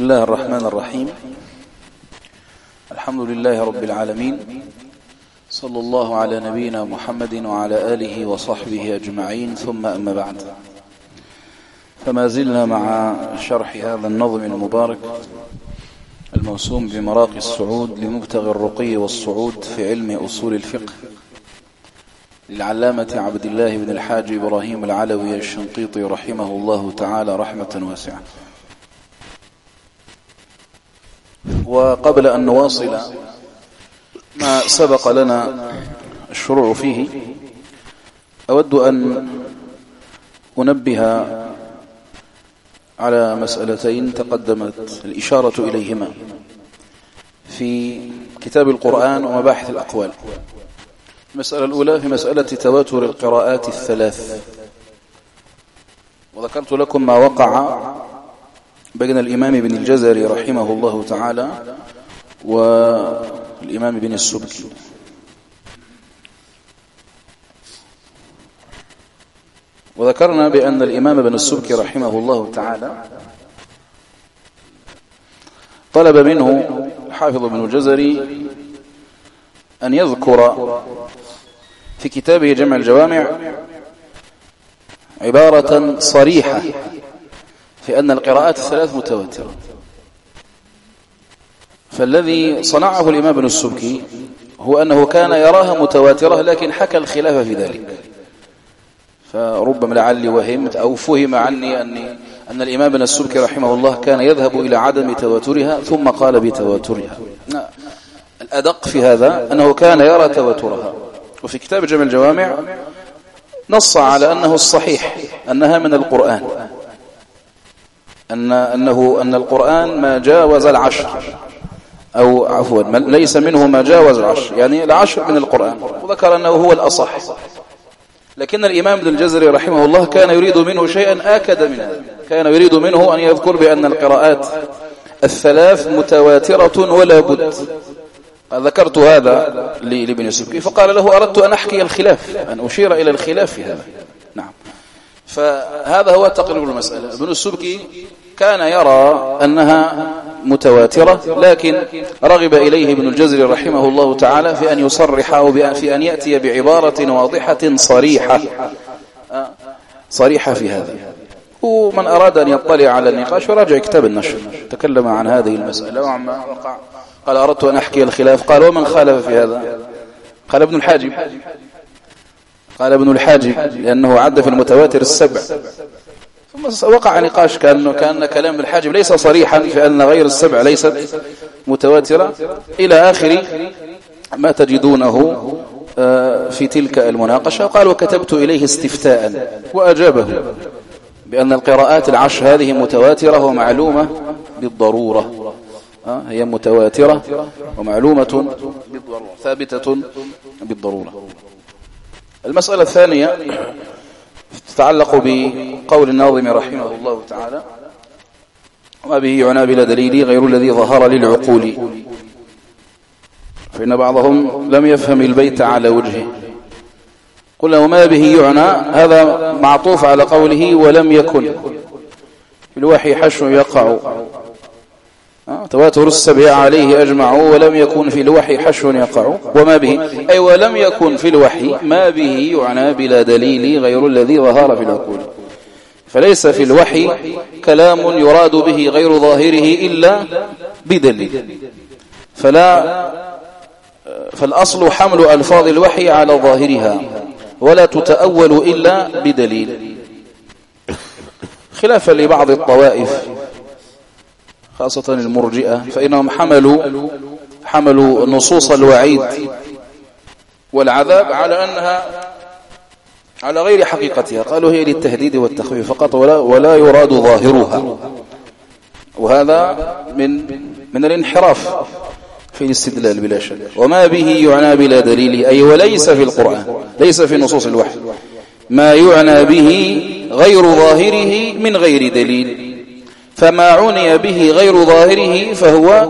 بسم الله الرحمن الرحيم. الحمد لله رب العالمين، صلى الله على نبينا محمد وعلى آله وصحبه أجمعين، ثم أما بعد، فما زلنا مع شرح هذا النظم المبارك الموسوم بمراقي الصعود لمبتغي الرقي والصعود في علم أصول الفقه للعلامة عبد الله بن الحاج إبراهيم العلوي الشنقيطي رحمه الله تعالى رحمة واسعة. وقبل أن نواصل ما سبق لنا الشروع فيه، أود أن أنبه على مسألتين تقدمت الإشارة إليهما في كتاب القرآن ومباحث الأقوال. المسألة الأولى في مسألة تواتر القراءات الثلاث، وذكرت لكم ما وقع بين الإمام ابن الجزري رحمه الله تعالى والإمام ابن السبكي. وذكرنا بأن الإمام ابن السبكي رحمه الله تعالى طلب منه حافظ ابن الجزري أن يذكر في كتابه جمع الجوامع عبارة صريحة في أن القراءات الثلاث متواترة. فالذي صنعه الإمام ابن السبكي هو أنه كان يراها متواترة، لكن حكى الخلاف في ذلك. فربما لعلي وهمت أو فهم عني أن الإمام ابن السبكي رحمه الله كان يذهب إلى عدم تواترها ثم قال بتواترها. الأدق في هذا أنه كان يرى تواترها، وفي كتاب جمع الجوامع نص على أنه الصحيح أنها من القرآن، أن القرآن ما جاوز العشر، أو عفوا ليس منه ما جاوز العشر، يعني العشر من القرآن، وذكر أنه هو الأصح. لكن الإمام ابن الجزري رحمه الله كان يريد منه شيئا آكد من هذا، كان يريد منه أن يذكر بأن القراءات الثلاث متواترة ولا بد. ذكرت هذا لابن السبكي فقال له أردت أن أحكي الخلاف، أن أشير إلى الخلاف في هذا. نعم، فهذا هو تقريب المسألة. ابن السبكي كان يرى أنها متواترة، لكن رغب إليه ابن الجزري رحمه الله تعالى في أن يصرح أو في أن يأتي بعبارة واضحة صريحة في هذا. ومن أراد أن يطلع على النقاش وراجع كتاب النشر تكلم عن هذه المسألة وعما وقع. قال أردت أن أحكي الخلاف، قال ومن خالف في هذا؟ قال ابن الحاجب، لأنه عد في المتواتر السبع. ثم وقع نقاش كأن كلام الحاجب ليس صريحا في أن غير السبع ليست متواترة، إلى آخر ما تجدونه في تلك المناقشة. قال وكتبت إليه استفتاء وأجابه بأن القراءات العشر هذه متواترة ومعلومة بالضرورة، هي متواترة ومعلومة بالضرورة، ثابتة بالضرورة. المسألة الثانية تتعلق بقول الناظم رحمه الله تعالى: وما به يعنى بلا دليل غير الذي ظهر للعقول. فإن بعضهم لم يفهم البيت على وجهه. قلنا وما به يعنى هذا معطوف على قوله ولم يكن في الوحي حشو يقع، تواتر السبع عليه أجمعوا ولم يكن في الوحي حشو يقع. وما به أي ولم يكن في الوحي ما به يعنى بلا دليل غير الذي ظهر في العقول. فليس في الوحي كلام يراد به غير ظاهره إلا بدليل، فالأصل حمل ألفاظ الوحي على ظاهرها ولا تتأول إلا بدليل، خلافا لبعض الطوائف خاصة المرجئة، فإنهم حملوا نصوص الوعيد والعذاب على أنها على غير حقيقتها، قالوا هي للتهديد والتخويف فقط ولا يراد ظاهرها. وهذا من الانحراف في الاستدلال بلا شك. وما به يعنى بلا دليل أي وليس في القرآن، ليس في نصوص الوحي ما يعنى به غير ظاهره من غير دليل، فما عني به غير ظاهره فهو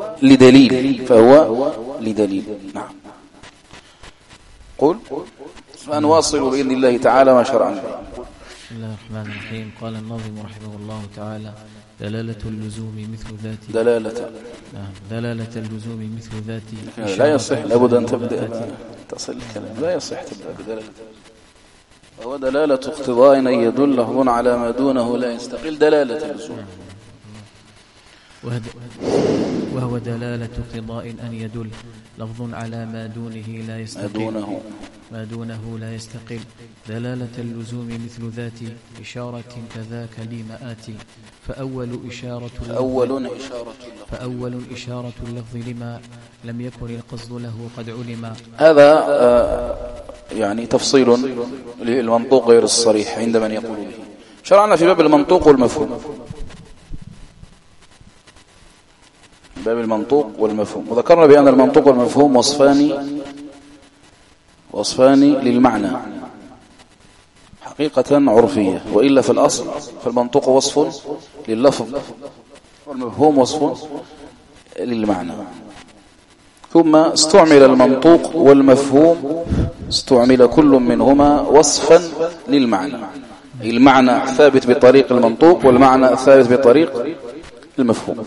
لدليل. نعم. قل فنواصل بإذن الله تعالى ما شرعنا. بسم الله الرحمن الرحيم. قال الناظم رحمه الله تعالى: دلالة اللزوم مثل ذات دلالة اللزوم مثل ذات لا يصح، لابد أن تبدأ تصل الكلام، لا يصح تبدأ بدلالة. وهو دلالة اقتضاء أن يدل لفظ على ما دونه لا يستقل دلالة اللزوم. وهو دلالة اقتضاء أن يدل لفظ على ما دونه لا يستقل ما دونه لا يستقل. دلالة اللزوم مثل ذات إشارة كذاك لمآتي. فأول إشارة اللفظ لما لم يكن القصد له قد علم. هذا يعني تفصيل للمنطوق غير الصريح عند من يقول به. شرعنا في باب المنطوق والمفهوم، باب المنطوق والمفهوم، وذكرنا بأن المنطوق والمفهوم وصفان للمعنى حقيقة عرفية، وإلا في الأصل فالمنطوق وصف لللفظ والمفهوم وصف للمعنى. ثم استعمل المنطوق والمفهوم، استعمل كل منهما وصفا للمعنى، المعنى ثابت بطريق المنطوق والمعنى ثابت بطريق المفهوم.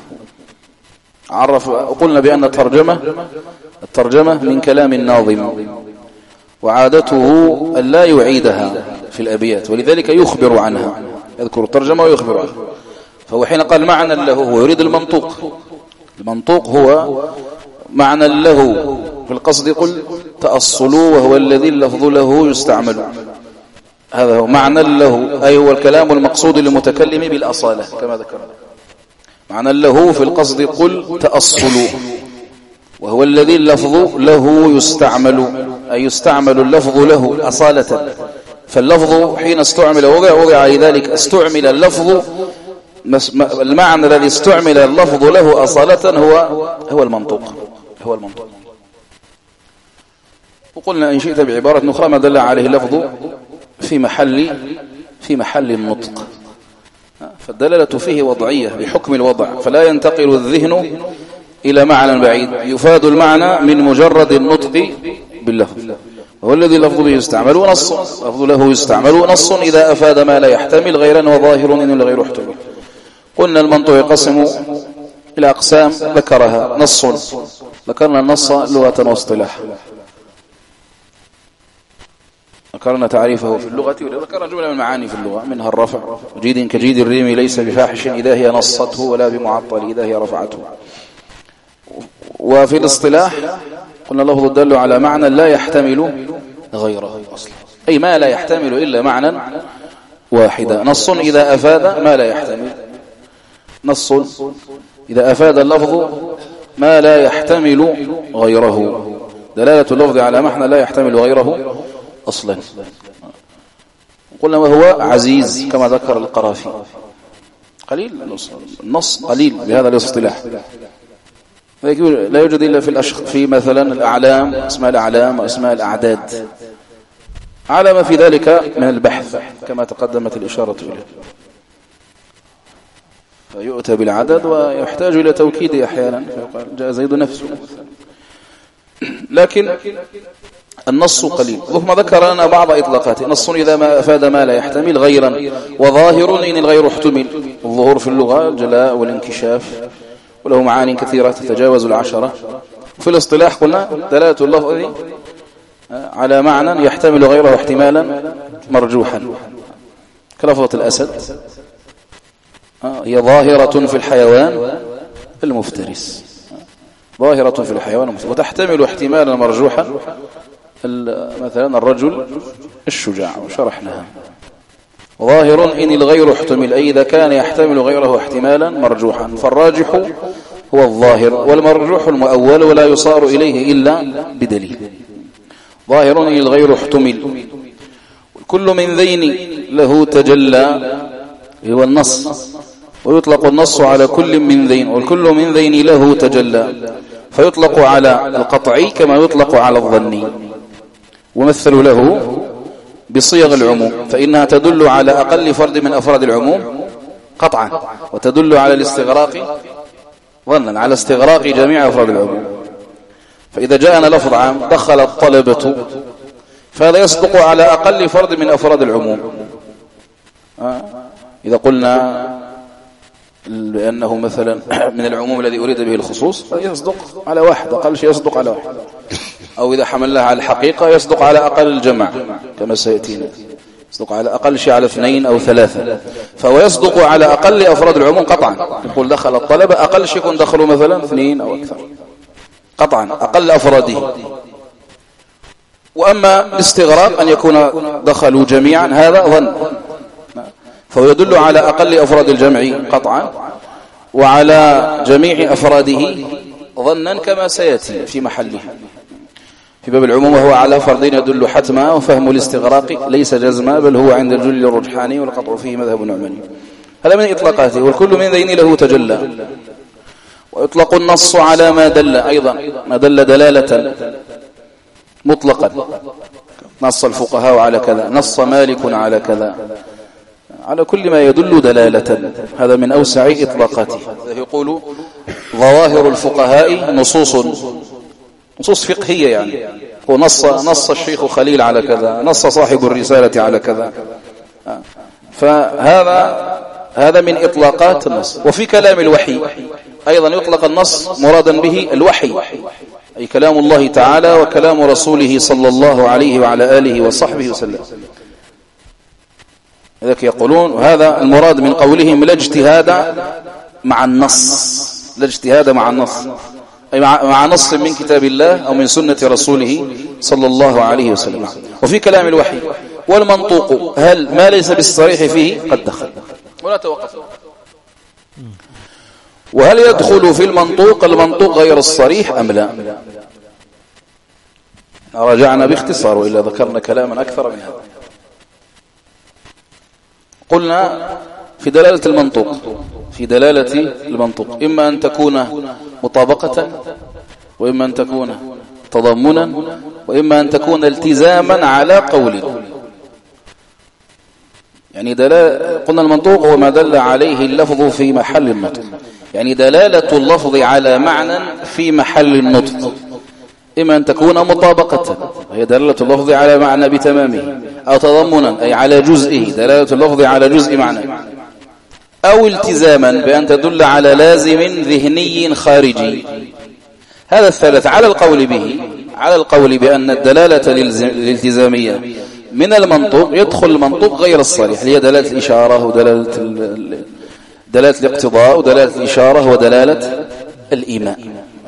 قلنا بأن الترجمة من كلام الناظم، وعادته أن لا يعيدها في الأبيات، ولذلك يخبر عنها، يذكر الترجمة ويخبر عنها. فهو حين قال معنى له هو يريد المنطوق هو معنى له في القصد، قل تأصلوا وهو الذي اللفظ له يستعمل. هذا هو معنى له، أي هو الكلام المقصود للمتكلم بالأصالة كما ذكرنا. معنى له في القصد قل تأصلوا وهو الذي اللفظ له يستعمل، أي يستعمل اللفظ له أصالة. فاللفظ حين استعمل وضع لذلك استعمل اللفظ، المعنى الذي استعمل اللفظ له أصالة هو المنطوق. وقلنا إن شئت بعبارة أخرى ما دل عليه اللفظ في محل النطق، فالدلالة فيه وضعية بحكم الوضع، فلا ينتقل الذهن إلى معنى بعيد، يفاد المعنى من مجرد النطق باللفظ. وهو الذي اللفظ به يستعمل نص، لفظ له يستعمل نص إذا أفاد ما لا يحتمل غيرا وظاهر إن الغير احتمل. قلنا المنطق يقسم إلى أقسام ذكرها. نص، ذكرنا النص لغة واصطلاح، ذكرنا تعريفه في اللغة، وذكرنا جملة من المعاني في اللغة، منها الرفع، جيد كجيد الريم ليس بفاحش إذا هي نصته ولا بمعطل إذا هي رفعته. وفي الاصطلاح قلنا لفظ الدل على معنى لا يحتمل غيره أصلا، أي ما لا يحتمل إلا معنى واحدا. نص إذا أفاد ما لا يحتمل، نص إذا أفاد اللفظ ما لا يحتمل غيره، دلالة اللفظ على معنى لا يحتمل غيره أصلا. قلنا وهو عزيز كما ذكر القرافي، قليل النص قليل بهذا الاصطلاح، لا يوجد إلا في مثلا الأعلام، اسماء الأعلام واسماء الأعداد، على ما في ذلك من البحث كما تقدمت الإشارة إليه. فيؤتى بالعدد ويحتاج إلى توكيد أحيانا، فيقال جاء زيد نفسه، لكن النص قليل. ثم ذكر لنا بعض إطلاقاته. نص إذا ما أفاد ما لا يحتمل غيرا، وظاهر إن الغير احتمل. الظهور في اللغة الجلاء والانكشاف، وله معاني كثيرة تتجاوز 10. في الاصطلاح قلنا دلالة اللفظ على معنى يحتمل غيره احتمالا مرجوحا، كلفظة الأسد هي ظاهرة في الحيوان المفترس، ظاهرة في الحيوان المفترس، وتحتمل احتمالا مرجوحا مثلا الرجل الشجاع، وشرحناها. ظاهر إن الغير احتمل، أي إذا كان يحتمل غيره احتمالا مرجوحا، فالراجح هو الظاهر، والمرجوح المؤول ولا يصار إليه إلا بدليل. ظاهر إن الغير احتمل، كل من ذين له تجلى هو النص، ويطلق النص على كل من ذين، والكل من ذين له تجلى، فيطلق على القطعي كما يطلق على الظني. ومثل له بصيغ العموم، فإنها تدل على أقل فرد من أفراد العموم قطعا، وتدل على الاستغراق ظنا، على استغراق جميع أفراد العموم. فإذا جاءنا لفظ عام دخل الطلبة، فهذا يصدق على أقل فرد من أفراد العموم. إذا قلنا لأنه مثلا من العموم الذي أريد به الخصوص يصدق على واحد، أقل شيء يصدق على واحد، أو إذا حملها على الحقيقة يصدق على أقل الجمع كما سيأتينا، يصدق على أقل شيء على 2 أو 3، فهو يصدق على أقل أفراد العموم قطعا. يقول دخل الطلبة، أقل شيء يكون دخلوا مثلا 2 أو أكثر قطعا، أقل أفراده. وأما الاستغراق أن يكون دخلوا جميعا هذا ظن، فهو يدل على أقل أفراد الجمع قطعا وعلى جميع أفراده ظنا كما سيأتي في محله في باب العموم، وهو على فردين يدل حتما، وفهم الاستغراق ليس جزما بل هو عند الجل الرجحاني والقطع فيه مذهب النعماني. هذا من إطلاقاته، والكل من ذين له تجلى. ويطلق النص على ما دل أيضا، ما دل دلالة مطلقا، نص الفقهاء على كذا، نص مالك على كذا، على كل ما يدل دلالة، هذا من أوسع إطلاقاته. يقول ظواهر الفقهاء نصوص فقهية، يعني ونص الشيخ خليل على كذا، نص صاحب الرسالة على كذا، فهذا من إطلاقات النص. وفي كلام الوحي أيضا يطلق النص مرادا به الوحي، أي كلام الله تعالى وكلام رسوله صلى الله عليه وعلى آله وصحبه وسلم. لذلك يقولون هذا المراد من قولهم لا اجتهاد مع النص، لا اجتهاد مع النص، أي مع نص من كتاب الله أو من سنة رسوله صلى الله عليه وسلم. وفي كلام الوحي والمنطوق، هل ما ليس بالصريح فيه قد دخل ولا توقف. وهل يدخل في المنطوق غير الصريح أم لا؟ رجعنا باختصار، وإلا ذكرنا كلاما أكثر من هذا. قلنا في دلالة المنطوق إما أن تكون مطابقة، وإما أن تكون تضمنا، وإما أن تكون التزاما على قول. يعني قلنا المنطوق هو ما دل عليه اللفظ في محل النطق، يعني دلالة اللفظ على معنى في محل النطق. إما أن تكون مطابقة، هي دلالة اللفظ على معنى بتمامه، أو تضمنا أي على جزئه، دلالة اللفظ على جزء معنى، أو التزاما بأن تدل على لازم ذهني خارجي. هذا الثالث على القول بأن الدلالة الالتزامية من المنطوق يدخل المنطوق غير الصريح، هي دلالة الإشارة ودلالة الاقتضاء ودلالة الإشارة ودلالة الإيماء.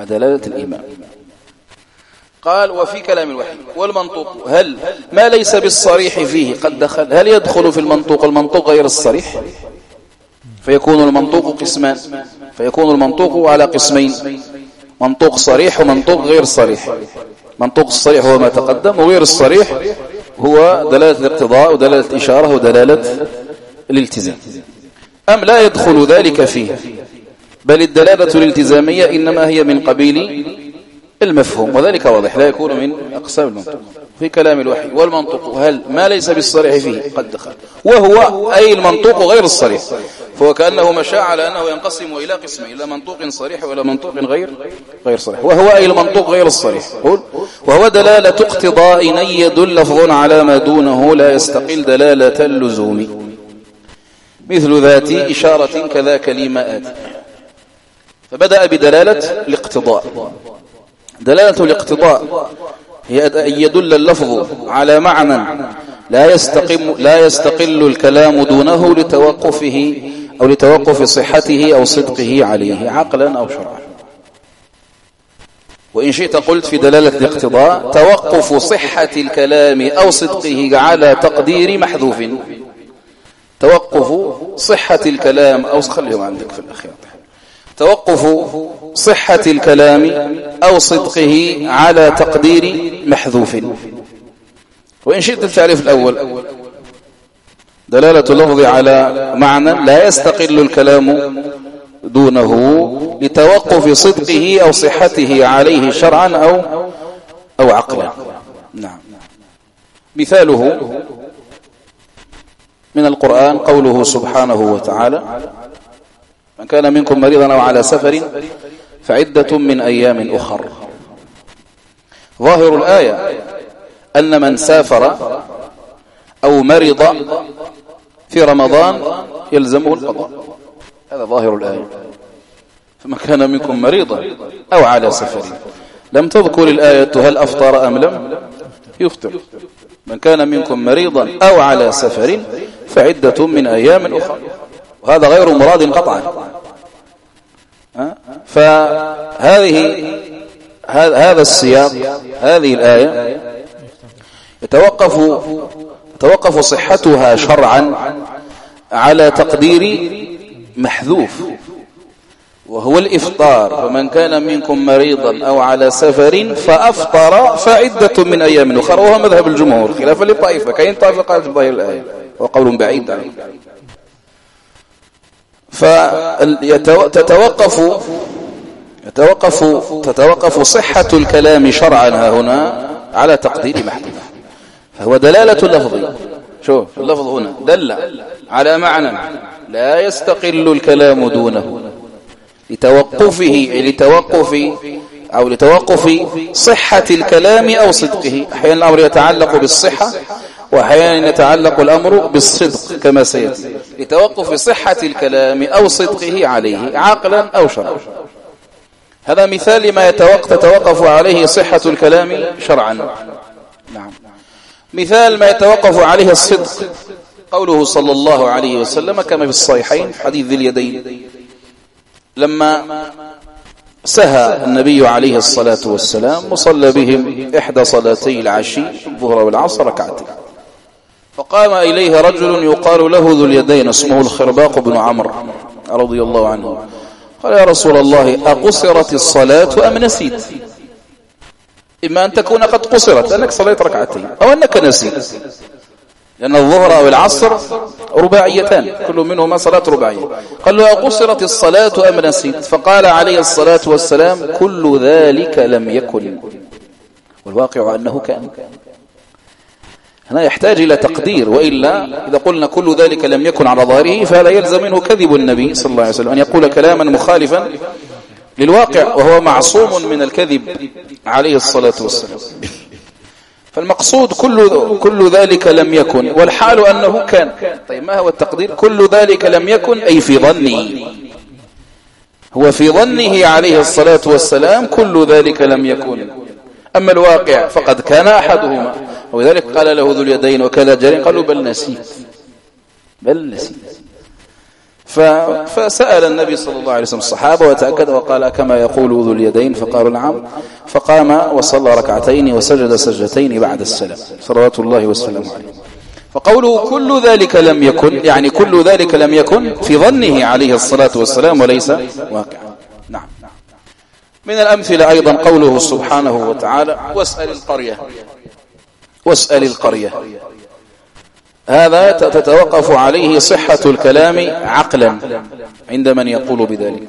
قال وفي كلام الوحي والمنطوق، هل ما ليس بالصريح فيه قد دخل؟ هل يدخل في المنطوق غير الصريح؟ فيكون المنطوق قسمان، فيكون المنطوق على قسمين، منطوق صريح ومنطوق غير صريح. منطوق الصريح هو ما تقدم، وغير الصريح هو دلالة الاقتضاء ودلالة الإشارة ودلالة الالتزام. أم لا يدخل ذلك فيه، بل الدلالة الالتزامية إنما هي من قبيل المفهوم، وذلك واضح لا يكون من أقسام المنطوق. في كلام الوحي والمنطوق، هل ما ليس بالصريح فيه قد دخل، وهو أي المنطوق غير الصريح، فهو كأنه مشى على أنه ينقسم إلى قسمين، إلى منطوق صريح وإلى منطوق غير صريح. وهو أي المنطوق غير الصريح، وهو دلالة اقتضاء أن يدل لفظ على ما دونه لا يستقل دلالة اللزوم، مثل ذات إشارة كذا كلمات. فبدأ بدلالة الاقتضاء. دلالة الاقتضاء هي أن يدل اللفظ على معنى لا يستقل الكلام دونه لتوقفه أو لتوقف صحته أو صدقه عليه عقلا أو شرعا. وإن شئت قلت في دلالة الاقتضاء توقف صحة الكلام أو صدقه على تقدير محذوف. توقف صحة الكلام أو خليهم عندك في الأخير، توقف صحة الكلام أو صدقه على تقدير محذوف. وإن شئت التعريف الأول دلالة اللفظ على معنى لا يستقل الكلام دونه لتوقف صدقه أو صحته عليه شرعا أو عقلا. نعم. مثاله من القرآن قوله سبحانه وتعالى: من كان منكم مريضا أو على سفر فعدة من أيام أخر. ظاهر الآية أن من سافر أو مرض في رمضان يلزمه القضاء، هذا ظاهر الآية. فمن كان منكم مريضا أو على سفر. لم تذكر الآية هل أفطر أم لم يفطر. من كان منكم مريضا أو على سفر فعدة من أيام أخرى، وهذا غير مراد قطعا. فهذه هذا السياق، هذه الآية يتوقف صحتها شرعا على تقدير محذوف، وهو الإفطار. فمن كان منكم مريضا أو على سفر فأفطر فعدة من أيام أخرى، وهو مذهب الجمهور خلافا لطائفة. كاين طائفة قالت بظاهر الآية وقول بعيد عنه. فتتوقف صحة الكلام شرعا هنا على تقدير محذوف. فهو دلالة لفظي. شوف اللفظ هنا دل على معنى لا يستقل الكلام دونه لتوقف صحة الكلام أو صدقه. أحيانا الأمر يتعلق بالصحة، وأحيانا يتعلق الأمر بالصدق كما سيأتي. لتوقف صحة الكلام أو صدقه عليه عقلا أو شرعا. هذا مثال لما تتوقف عليه صحة الكلام شرعا. نعم. مثال ما يتوقف عليه الصدق قوله صلى الله عليه وسلم كما في الصحيحين في حديث ذي اليدين، لما سهى النبي عليه الصلاة والسلام وصلى بهم إحدى صلاتي العشي الظهر والعصر ركعتين، فقام إليه رجل يقال له ذو اليدين اسمه الخرباق بن عمرو رضي الله عنه، قال يا رسول الله أقصرت الصلاة أم نسيت؟ إما أن تكون قد قصرت لأنك صليت ركعتين، أو أنك نسيت، لأن الظهر والعصر رباعيتان كل منهما صلاة رباعية. قال له أقصرت الصلاة أم نسيت؟ فقال عليه الصلاة والسلام كل ذلك لم يكن، والواقع أنه كان. هنا يحتاج إلى تقدير، وإلا إذا قلنا كل ذلك لم يكن على ظاهره فلا يلزم منه كذب النبي صلى الله عليه وسلم، أن يقول كلاما مخالفا للواقع، وهو معصوم من الكذب عليه الصلاة والسلام. فالمقصود كل ذلك لم يكن، والحال أنه كان. طيب ما هو التقدير؟ كل ذلك لم يكن أي في ظنه، هو في ظنه عليه الصلاة والسلام كل ذلك لم يكن. أما الواقع فقد كان أحدهما، ولذلك قال له ذو اليدين وكذا جرين، قالوا بل نسيت. فسأل النبي صلى الله عليه وسلم الصحابة وتأكد وقال كما يقول ذو اليدين؟ فقالوا نعم. فقام وصلى ركعتين وسجد سجدتين بعد السلام صلوات الله وسلامه عليه. فقوله كل ذلك لم يكن يعني كل ذلك لم يكن في ظنه عليه الصلاة والسلام وليس واقعا. نعم. من الأمثلة أيضا قوله سبحانه وتعالى واسأل القرية. هذا تتوقف عليه صحة الكلام عقلا عند من يقول بذلك،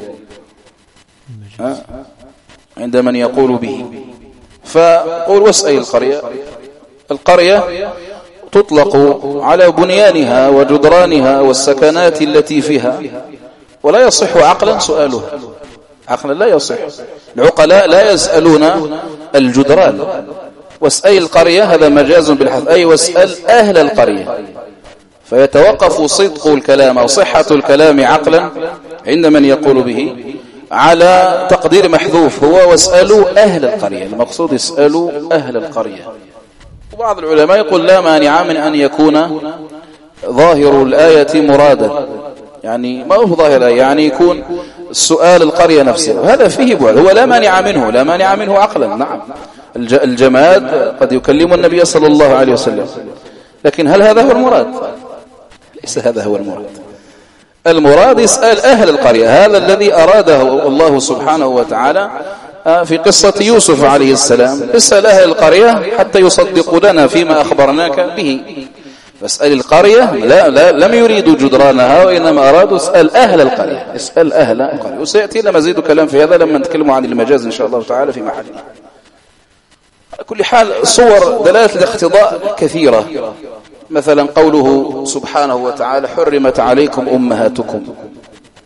عند من يقول به. فقول واسأل القرية تطلق على بنيانها وجدرانها والسكنات التي فيها، ولا يصح عقلا سؤالها، عقلا لا يصح. العقلاء لا يسألون الجدران. واسأل القرية هذا مجاز بالحذف، أي واسأل أهل القرية. فيتوقف صدق الكلام أو صحة الكلام عقلا عند من يقول به على تقدير محذوف، هو واسألوا أهل القرية. المقصود اسألوا أهل القرية. وبعض العلماء يقول لا مانع من أن يكون ظاهر الآية مرادا، يعني ما هو ظاهر الآية، يعني يكون السؤال القرية نفسها، هذا فيه بعد، هو لا مانع منه عقلا. نعم الجماد قد يكلم النبي صلى الله عليه وسلم، لكن هل هذا هو المراد؟ ليس هذا هو المراد يسأل أهل القرية. هذا الذي أراده الله سبحانه وتعالى في قصة يوسف عليه السلام، اسأل أهل القرية حتى يصدقوا لنا فيما أخبرناك به. فاسأل القرية لم يريدوا جدرانها، وإنما أرادوا اسأل أهل القرية، اسأل أهل القرية. وسيأتي لنا مزيد كلام في هذا لما نتكلم عن المجاز إن شاء الله تعالى في محله. على كل حال صور دلالة الاقتضاء كثيرة، مثلا قوله سبحانه وتعالى حرمت عليكم أمهاتكم،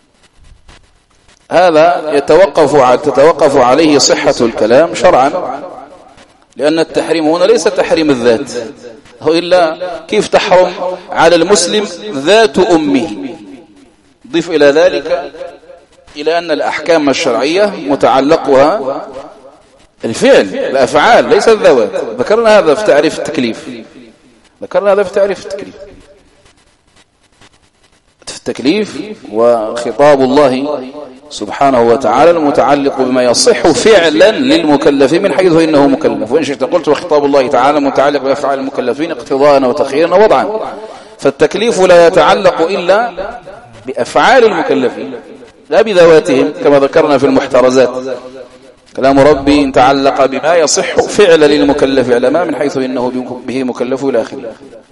هذا تتوقف عليه صحة الكلام شرعا، لأن التحريم هنا ليس تحريم الذات، هو إلا كيف تحرم على المسلم ذات أمه، ضيف إلى ذلك إلى أن الأحكام الشرعية متعلقها الفعل، الأفعال ليس الذوات. ذكرنا هذا في تعريف التكليف، في التكليف وخطاب الله سبحانه وتعالى المتعلق بما يصح فعلا للمكلف من حيث إنه مكلف. وإن شئت قلت وخطاب الله تعالى متعلق بأفعال المكلفين اقتضاء وتخييرا ووضعا، فالتكليف لا يتعلق إلا بأفعال المكلفين لا بذواتهم، كما ذكرنا في المحترزات. كلام ربي إن تعلق بما يصح فعلا للمكلف علما من حيث إنه به مكلف إلى آخره.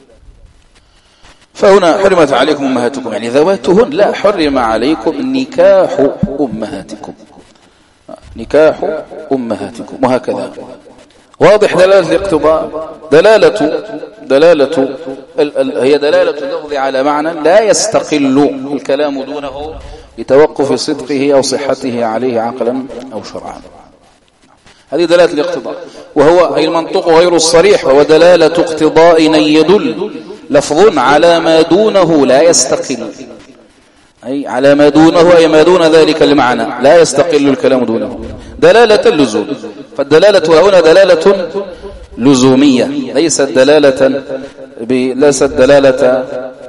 فهنا حرمت عليكم أمهاتكم، يعني ذواتهن، لا، حرم عليكم نكاح أمهاتكم وهكذا. واضح دلالة الاقتضاء، دلالة هي دلالة اللفظ على معنى لا يستقل الكلام دونه لتوقف صدقه أو صحته عليه عقلا أو شرعا. هذه دلالة الاقتضاء، وهو أي المنطق غير الصريح، وهو دلالة اقتضاء أن يدل لفظ على ما دونه لا يستقل، أي على ما دونه أي ما دون ذلك المعنى لا يستقل الكلام دونه، دلالة اللزوم. فالدلالة هنا دلالة لزومية، ليست دلالة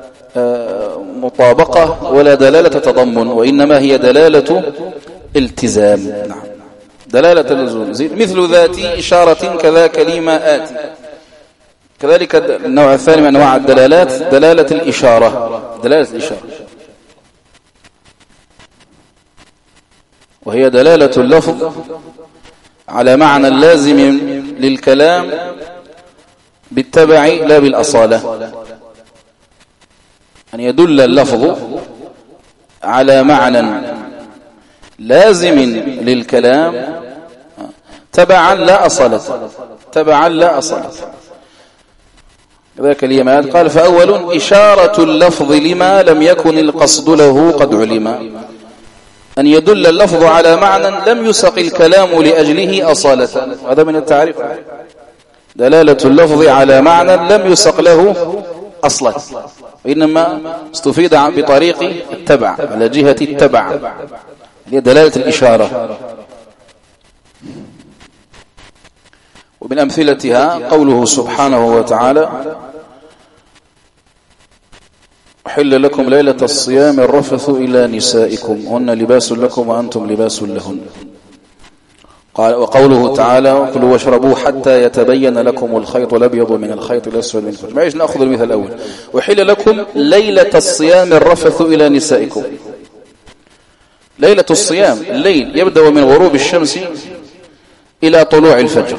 مطابقة ولا دلالة تضمن، وإنما هي دلالة التزام. نعم، دلالة اللزوم. مثل ذاتي إشارة كذاك لما آتي. كذلك النوع الثاني من أنواع الدلالات دلالة الإشارة، وهي دلالة اللفظ على معنى لازم للكلام بالتبع لا بالأصالة، أن يدل اللفظ على معنى لازم للكلام تبعا لا أصالة. ذاك اليمات قال: فأول إشارة اللفظ لما لم يكن القصد له قد علم، أن يدل اللفظ على معنى لم يسق الكلام لأجله أصالة. هذا من التعريف، دلالة اللفظ على معنى لم يسق له أصلا، وإنما استفيد بطريق التبع، على جهة التبع، هي دلالة الإشارة. ومن أمثلتها قوله سبحانه وتعالى: أحل لكم ليلة الصيام الرفث إلى نسائكم هن لباس لكم وأنتم لباس لهن. وقوله تعالى: كلوا واشربوا حتى يتبين لكم الخيط الأبيض من الخيط الأسود من الفجر. معليش نأخذ المثال الأول: أحل لكم ليلة الصيام الرفث إلى نسائكم. ليلة الصيام، الليل يبدأ من غروب الشمس إلى طلوع الفجر،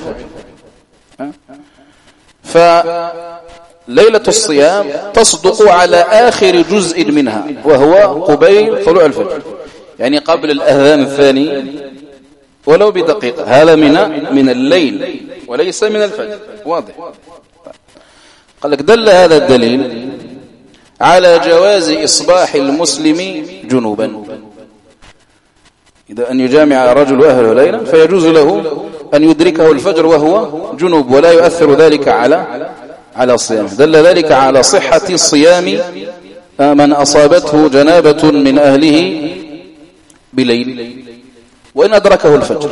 فليلة الصيام تصدق على آخر جزء منها وهو قبيل طلوع الفجر، يعني قبل الأذان الثاني ولو بدقيقة. هذا من الليل وليس من الفجر. واضح؟ قال لك: دل هذا الدليل على جواز إصباح المسلم جنوبا، إذا أن يجامع رجل أهله ليلا فيجوز له أن يدركه الفجر وهو جنوب ولا يؤثر ذلك على صيامه. دل ذلك على صحة صيام من أصابته جنابة من أهله بليل وإن أدركه الفجر.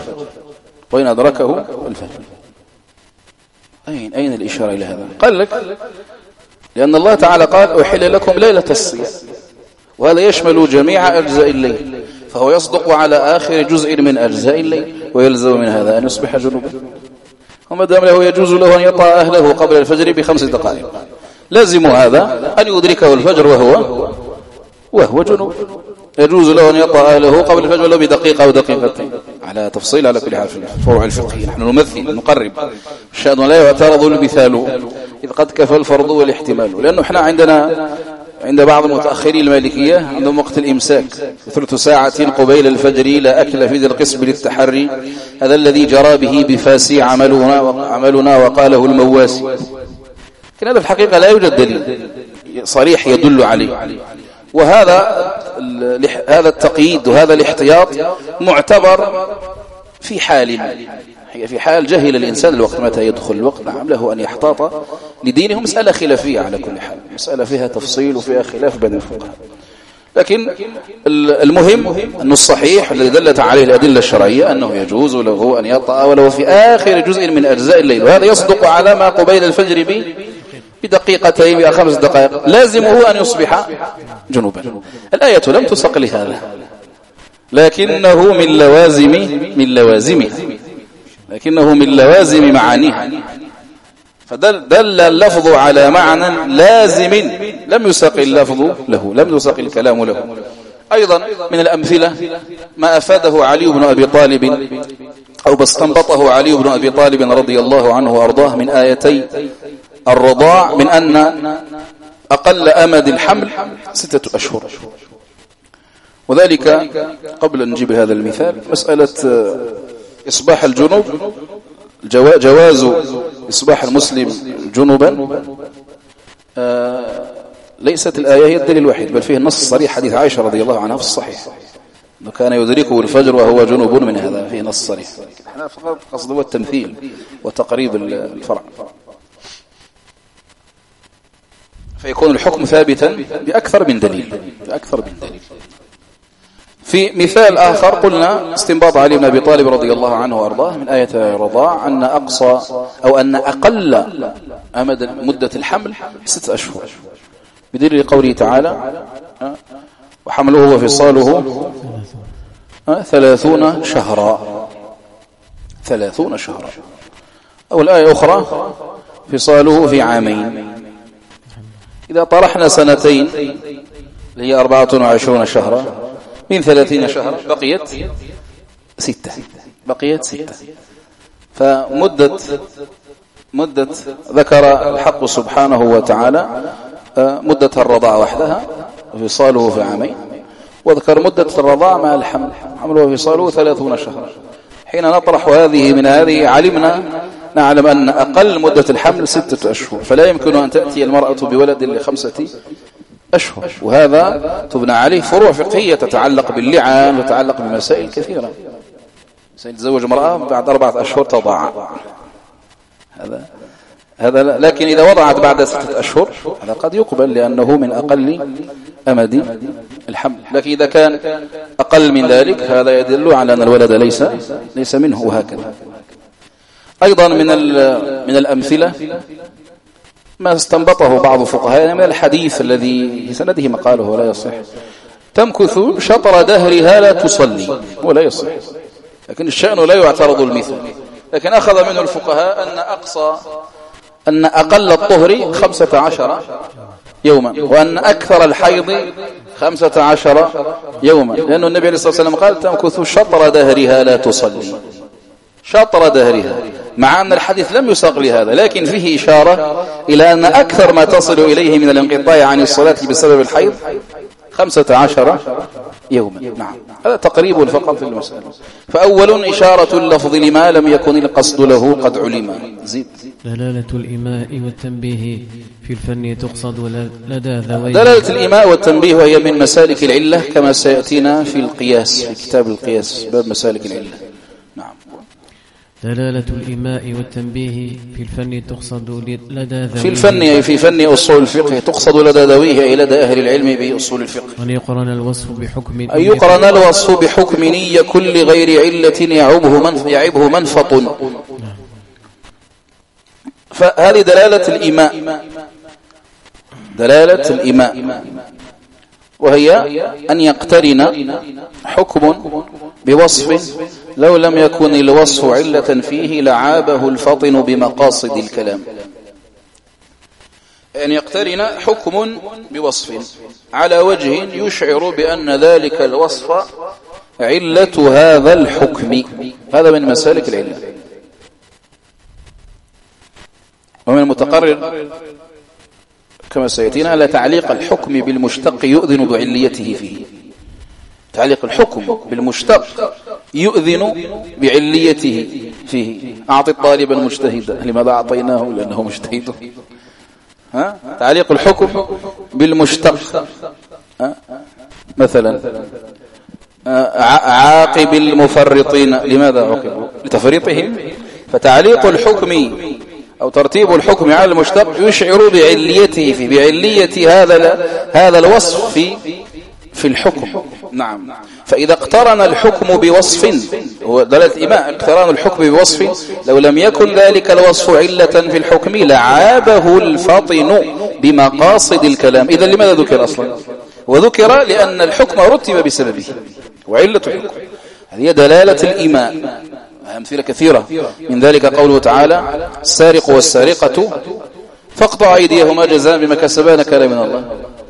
أين الإشارة إلى هذا؟ قال لك: لأن الله تعالى قال: أحل لكم ليلة الصيام، وهذا يشمل جميع أجزاء الليل، فهو يصدق على آخر جزء من أجزاء الليل، ويلزم من هذا أن يصبح جنوبا. وما دام له يجوز له أن يطأ أهله قبل الفجر ب5 دقائق، لازم هذا أن يدركه الفجر وهو جنوب. يجوز له أن يطأ أهله قبل الفجر ولو بدقيقة أو دقيقتين، على تفصيل على كل حال في الفروع الفقهية. نحن نمثل نقرب، الشأن لا يعترض المثال إذ قد كفى الفرض والاحتمال. لأنه احنا عند بعض المتأخرين المالكية عندهم وقت الإمساك 3 ساعة قبيل الفجر لا أكل في ذي القسم للتحري، هذا الذي جرى به بفاسي عملنا وقاله المواسي. لكن هذا في الحقيقة لا يوجد دليل صريح يدل عليه، وهذا التقييد وهذا الاحتياط معتبر في حال جهل الإنسان الوقت متى يدخل الوقت. نعم، له أن يحتاط لدينه. مسألة خلافية على كل حال، مسألة فيها تفصيل وفيها خلاف بين الفقهاء، لكن المهم أن الصحيح الذي دلت عليه الأدلة الشرعية أنه يجوز له أن يطأ ولو في آخر جزء من أجزاء الليل، وهذا يصدق على ما قبيل الفجر بدقيقتين إلى 5 دقائق، لازمه أن يصبح جنوبا. الآية لم تسق لهذا، لكنه من لوازم معانيها، فدل اللفظ على معنى لازم لم يسق اللفظ له، لم يسق الكلام له. أيضا من الأمثلة ما أفاده علي بن أبي طالب أو استنبطه علي بن أبي طالب رضي الله عنه وأرضاه من آيتي الرضاع، من أن أقل أمد الحمل 6 أشهر. وذلك قبل أن نجيب هذا المثال مسألة إصباح الجنوب، جواز إصباح المسلم جنوبا، ليست الآية هي الدليل الوحيد، بل فيه النص الصريح حديث عائشة رضي الله عنها في الصحيح أنه كان يدركه الفجر وهو جنوب، من هذا فيه نص صريح. احنا فقط قصد هو التمثيل وتقريب الفرع، فيكون الحكم ثابتا بأكثر من دليل. في مثال آخر قلنا استنباط علي بن أبي طالب رضي الله عنه وأرضاه من آية الرضاع أن أقصى أو أن أقل أمد مدة الحمل 6 أشهر، بدليل قوله تعالى وحمله وفصاله 30 شهرا. أو الآية أخرى فصاله في 2 عام. إذا طرحنا 2 سنين اللي هي 24 شهرا من 30 شهرا بقيت 6. فمدة ذكر الحق سبحانه وتعالى مدة الرضاعة وحدها وفصاله في 2 عام، وذكر مدة الرضاعة مع الحمل، حمله وفصاله 30 شهرا. حين نطرح هذه من هذه نعلم أن أقل مدة الحمل 6 أشهر، فلا يمكن أن تأتي المرأة بولد ل5 أشهر، وهذا تبنى عليه فروع فقهية تتعلق باللعان وتتعلق بمسائل كثيرة. سيتزوج امرأة بعد 4 أشهر تضاع، هذا لكن إذا وضعت بعد 6 أشهر هذا قد يقبل لأنه من أقل أمد الحمل. لكن إذا كان أقل من ذلك هذا يدل على أن الولد ليس منه، وهكذا. أيضا من الأمثلة ما استنبطه بعض فقهاء من الحديث الذي في سنده مقاله ولا يصح، تمكث شطر دهرها لا تصلي، ولا يصح، لكن الشأن لا يعترض المثل. لكن أخذ منه الفقهاء أن أقل الطهر 15 يوما، وأن أكثر الحيض 15 يوما، لأن النبي عليه الصلاة والسلام قال تمكث شطر دهرها لا تصلي، شطر دهرها، مع أن الحديث لم يساق لهذا، لكن فيه إشارة إلى أن أكثر ما تصل إليه من الانقطاع عن الصلاة بسبب الحيض 15 يوما. نعم، هذا تقريب فقط في المسألة. فأول إشارة اللفظ لما لم يكن القصد له قد علم. زيد. دلالة الإيماء والتنبيه في الفن تقصد لدى ذوي. دلالة الإيماء والتنبيه وهي من مسالك العلة كما سيأتينا في القياس، في كتاب القياس باب مسالك العلة. نعم. دلالة الإيماء والتنبيه في الفن تقصد لدى ذويه. في الفن أي في فن أصول الفقه تقصد لدى ذويه أي لدى أهل العلم بأصول الفقه. أن يقرن الوصف بحكم، أن يقرن الوصف بحكم يكن لغير علة يعبه منفط. فهذه دلالة الإيماء، دلالة الإيماء، وهي أن يقترن حكم بوصف لو لم يكن الوصف علة فيه لعابه الفطن بمقاصد الكلام. أن يقترن حكم بوصف على وجه يشعر بأن ذلك الوصف علة هذا الحكم، هذا من مسالك العلة. ومن المتقرر كما سيأتينا على تعليق الحكم بالمشتق يؤذن بعليته فيه. تعليق الحكم بالمشتق يؤذن بعليته فيه. أعطي الطالب المجتهد، لماذا أعطيناه؟ لأنه مجتهد. تعليق الحكم بالمشتق، مثلا عاقب المفرطين، لماذا عاقبوا؟ لتفريطهم. فتعليق الحكم أو ترتيب الحكم على المشتق يشعر بعليته، في بعلية هذا الوصف في الحكم. نعم. فإذا اقترن الحكم بوصف، هو دلالة الإماء، اقتران الحكم بوصف، لو لم يكن ذلك الوصف علة في الحكم لعابه الفطن بمقاصد الكلام. إذا لماذا ذكر أصلا؟ وذكر لأن الحكم رتب بسببه وعلة الحكم. هذه دلالة الإماء. أمثلة كثيرة من ذلك قوله تعالى: السارق والسارقة فاقطع أيديهما جزاء بما كسبا نكالا من الله.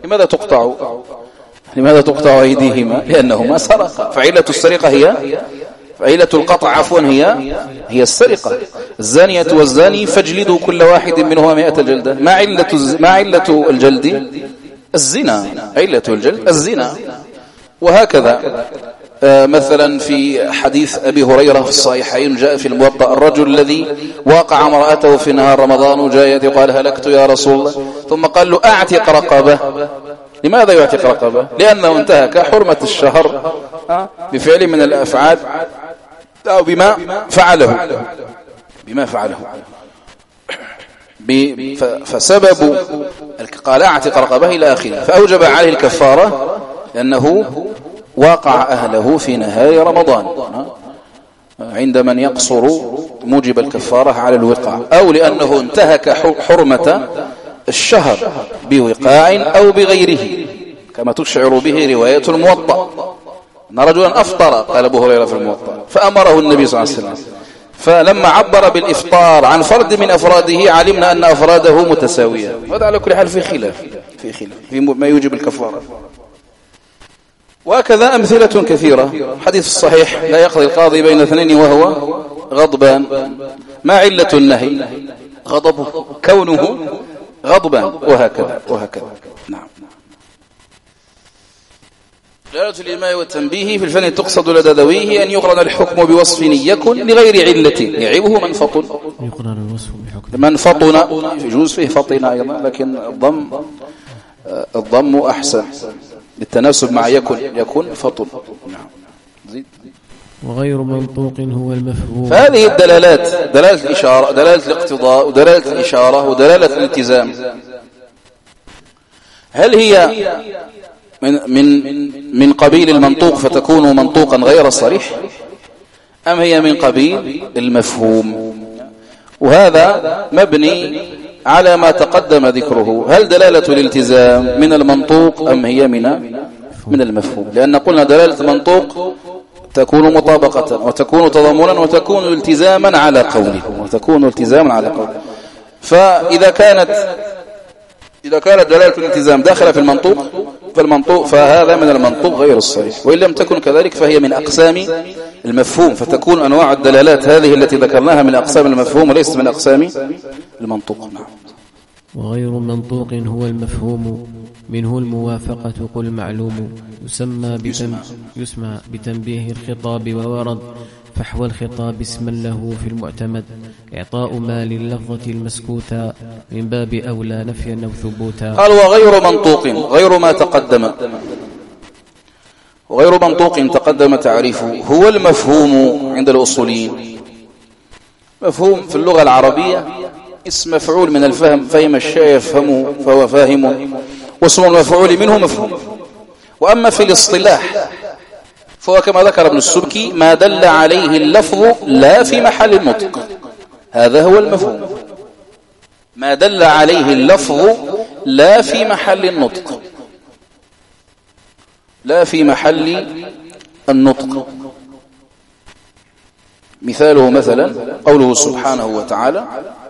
لماذا تقطع أيديهما؟ لأنهما سرقا. فعلة السرقة فعلة القطع عفوا هي السرقة. الزانية والزاني فاجلدوا كل واحد منهما 100 جلدة. ما علة الجلد؟ الزنا. علة الجلد الزنا. وهكذا مثلا في حديث أبي هريرة في الصحيحين جاء في الموطأ: الرجل الذي واقع امرأته في نهار رمضان وجاء قال: هلكت يا رسول الله، ثم قال له: أعتق رقبة. لماذا يعتق رقبة؟ لأنه انتهك حرمة الشهر بفعل من الأفعال أو بما فعله. فسبب قال: أعتق رقبة إلى آخره، فأوجب عليه الكفارة لأنه واقع أهله في نهار رمضان، عند من يقصر موجب الكفارة على الوقاع، أو لأنه انتهك حرمة الشهر بوقاع أو بغيره، كما تشعر به رواية الموطأ أن رجلا أفطر، قال أبو هريرة في الموطأ، فأمره النبي صلى الله عليه وسلم، فلما عبر بالإفطار عن فرد من أفراده علمنا أن أفراده متساوية. وهذا على كل حال في خلاف في ما يوجب الكفارة. وكذا أمثلة كثيرة. حديث الصحيح: لا يقضي القاضي بين اثنين وهو غضبان. ما علة النهي؟ غضبه، كونه غضبان، وهكذا. نعم. دلالة الإيماء والتنبيه في الفن تقصد لدى ذويه أن يقرن الحكم بوصف يكن لغير علة يعيبه من فطن. يقرن الوصف بحكم من فطن، يجوز فيه فطن أيضا، لكن الضم أحسن بالتناسب مع يكن فطن. نعم. زيد. وغير منطوق هو المفهوم. فهذه الدلالات: دلالة الإشارة، دلالة الاقتضاء، ودلالة الإشارة، ودلالة الالتزام، هل هي من قبيل المنطوق فتكون منطوقا غير صريح، أم هي من قبيل المفهوم؟ وهذا مبني على ما تقدم ذكره. هل دلالة الالتزام من المنطوق أم هي من المفهوم؟ لأن قلنا دلالة المنطوق تكون مطابقة، وتكون تضمنا، وتكون التزاما على قوله، فإذا كانت دلالة الالتزام داخلة في المنطوق فهذا من المنطوق غير الصريح، وإن لم تكن كذلك فهي من أقسام المفهوم، فتكون أنواع الدلالات هذه التي ذكرناها من أقسام المفهوم وليست من أقسام المنطوق. نعم. وغير منطوق هو المفهوم، منه الموافقة قل معلوم، يسمى بتنبيه الخطاب، وورد فحوى الخطاب اسما له في المعتمد، إعطاء ما لللفظة المسكوتا، من باب أولى نفيا أو ثبوتا. قال: وغير منطوق، غير ما تقدم، وغير منطوق تقدم تعريفه، هو المفهوم عند الأصوليين. مفهوم في اللغة العربية اسم مفعول من الفهم، فهم الشيء يفهمه فهو فاهم، واسم المفعول منه مفهوم. وأما في الاصطلاح فهو كما ذكر ابن السبكي: ما دل عليه اللفظ لا في محل النطق. هذا هو المفهوم، ما دل عليه اللفظ لا في محل النطق، لا في محل النطق. مثاله مثلا قوله سبحانه وتعالى: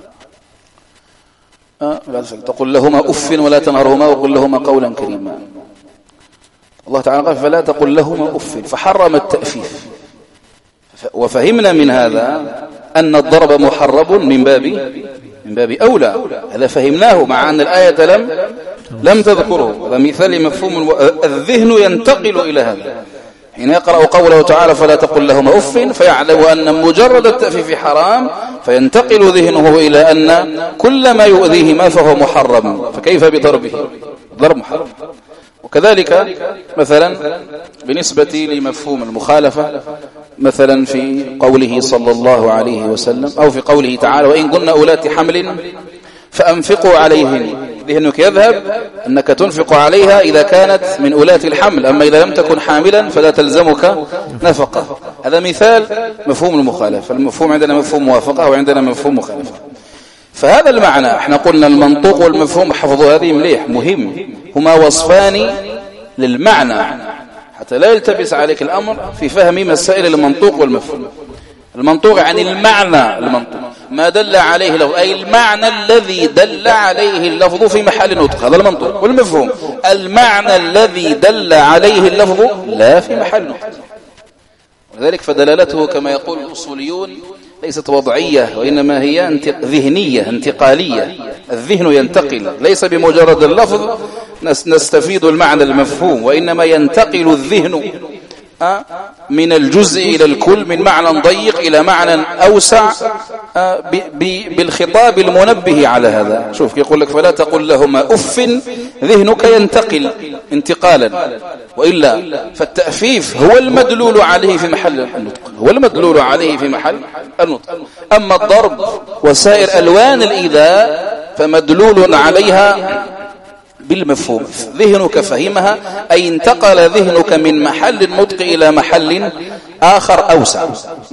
تقل لهما أف ولا تنهرهما وقل لهما قولا كريما. الله تعالى قال: فلا تقل لهما أف، فحرم التأفيف. وفهمنا من هذا أن الضرب محرب من باب أولى. هذا فهمناه مع أن الآية لم تذكره. هذا مثال مفهوم الذهن ينتقل إلى هذا حين يقرأ قوله تعالى: فلا تقل لهما أف، فيعلم أن مجرد التأفيف حرام، فينتقل ذهنه إلى أن كل ما يؤذيهما فهو محرم، فكيف بضربه؟ ضرب محرم. وكذلك مثلا بالنسبة لمفهوم المخالفة، مثلا في قوله صلى الله عليه وسلم، أو في قوله تعالى: وإن كن أولات حمل فأنفقوا عليهن ذهنك يذهب أنك تنفق عليها إذا كانت من أولاة الحمل، أما إذا لم تكن حاملا فلا تلزمك نفقة. هذا مثال مفهوم المخالفة. المفهوم عندنا مفهوم موافقة وعندنا مفهوم مخالفة. فهذا المعنى احنا قلنا المنطوق والمفهوم، حفظوا هذه مليح، مهم، هما وصفان للمعنى حتى لا يلتبس عليك الأمر في فهم مسائل المنطوق والمفهوم. المنطوق عن المعنى، المنطوق ما دل عليه اللفظ، أي المعنى الذي دل عليه اللفظ في محل نطق، هذا المنطوق. والمفهوم المعنى الذي دل عليه اللفظ لا في محل نطق. ولذلك فدلالته كما يقول الأصوليون ليست وضعية، وإنما هي ذهنية انتقالية. الذهن ينتقل، ليس بمجرد اللفظ نستفيد المعنى المفهوم، وإنما ينتقل الذهن من الجزء إلى الكل، من معنى ضيق إلى معنى أوسع بالخطاب المنبه على هذا. شوف يقول لك فلا تقل لهما أف، ذهنك ينتقل انتقالا، وإلا فالتأفيف هو المدلول عليه في محل النطق، هو المدلول عليه في محل النطق. أما الضرب وسائر ألوان الإيذاء فمدلول عليها بالمفهوم، ذهنك فهمها، أي انتقل ذهنك من محل النطق إلى محل آخر أوسع،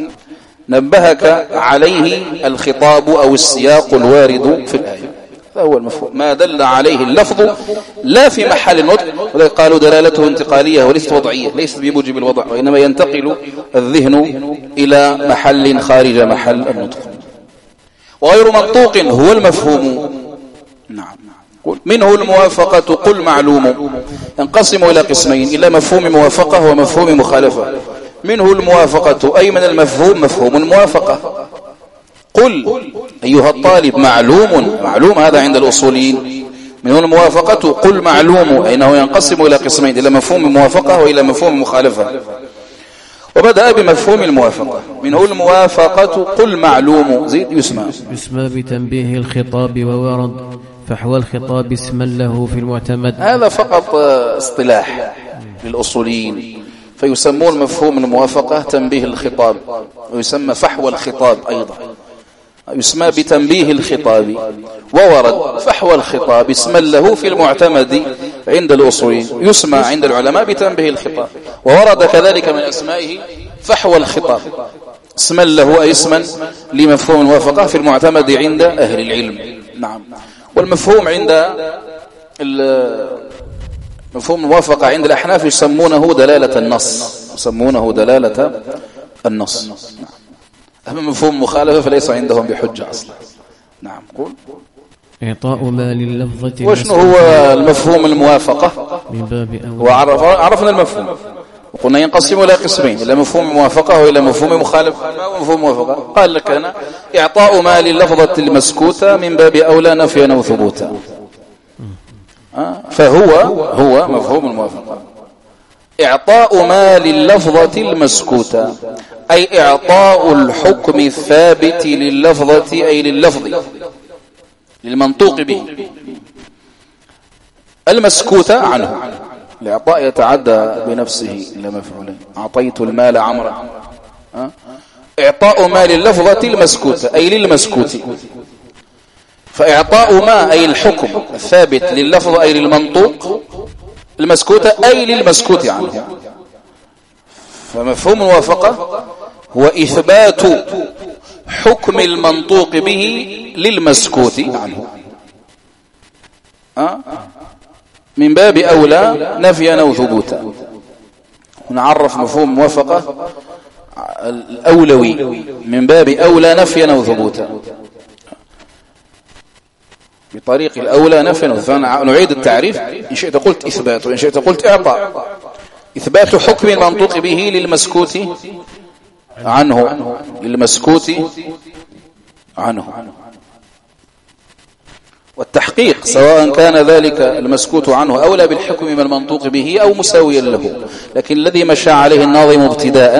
نبهك عليه الخطاب أو السياق الوارد في الآية. فهو المفهوم ما دل عليه اللفظ لا في محل النطق، ولذلك قالوا دلالته انتقالية وليست وضعية، ليست بموجب الوضع، وإنما ينتقل الذهن إلى محل خارج محل النطق. وغير منطوق هو المفهوم. نعم. منه الموافقة قل معلوم، ينقسم إلى قسمين، إلى مفهوم موافقة ومفهوم مخالفة. منه الموافقة أي من المفهوم مفهوم الموافقة. قل أيها الطالب معلوم، معلوم هذا عند الأصوليين. منه الموافقة قل معلوم، أي أنه ينقسم إلى قسمين، إلى مفهوم موافقة وإلى مفهوم مخالفة. وبدأ بمفهوم الموافقة. منه الموافقة قل معلوم، زيد يسمى بتنبيه الخطاب، وورد فحوى الخطاب اسما له في المعتمد. هذا فقط اصطلاح للأصوليين، فيسمون مفهوم الموافقة تنبيه الخطاب، ويسمى فحوى الخطاب أيضا، يسمى بتنبيه الخطاب. وورد فحوى الخطاب اسما له في المعتمد عند الأصوليين، يسمى عند العلماء بتنبيه الخطاب. وورد كذلك من أسمائه فحوى الخطاب اسما له، أي اسما لمفهوم الموافقة في المعتمد عند أهل العلم. نعم. والمفهوم عند مفهوم الموافقة عند الأحناف يسمونه دلالة النص، يسمونه دلالة النص. أما مفهوم المخالفة فليس عندهم بحجة أصلا. نعم. قول إعطاء ما لللفظة. وشنو هو المفهوم الموافقة؟ من باب وعرفنا المفهوم، وقلنا ينقسم إلى قسمين، إلى مفهوم موافقة وإلى مفهوم مخالفة. ما هو مفهوم موافقة؟ قال لك أنا إعطاء ما لللفظة المسكوتة من باب أولى نفيا أو ثبوتا، فهو مفهوم الموافقة. إعطاء ما لللفظة المسكوتة أي إعطاء الحكم الثابت لللفظة، أي لللفظ للمنطوق به المسكوتة عنه. الإعطاء يتعدى بنفسه إلى مفعولين، أعطيت المال عمرا. إعطاء ما لللفظة المسكوتة أي للمسكوت، فإعطاء ما أي الحكم الثابت لللفظ أي للمنطوق، المسكوتة أي للمسكوت عنه. فمفهوم الموافقة هو إثبات حكم المنطوق به للمسكوت عنه، من باب أولى نفيا أو ثبوتا. ونعرف مفهوم الموافقة الأولوي، من باب أولى نفيا أو ثبوتا، بطريق الأولى نفيا. فنعيد التعريف، إن شئت قلت إثبات وإن شئت قلت إعطاء. إثبات حكم المنطوق به للمسكوت عنه، للمسكوت عنه. والتحقيق سواء كان ذلك المسكوت عنه أولى بالحكم من المنطوق به أو مساويا له. لكن الذي مشى عليه الناظم ابتداء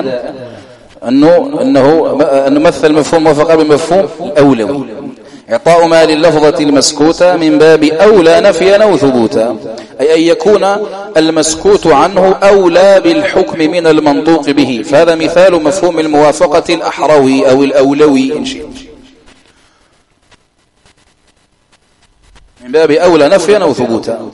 أنه مثل مفهوم موافقة بمفهوم الأولوي، إعطاء ما لللفظة المسكوتة من باب أولى نفيا أو ثبوتا، أي أن يكون المسكوت عنه أولى بالحكم من المنطوق به. فهذا مثال مفهوم الموافقة الأحروي أو الأولوي إن شئت، من من باب أولى نفيا أو ثبوتا.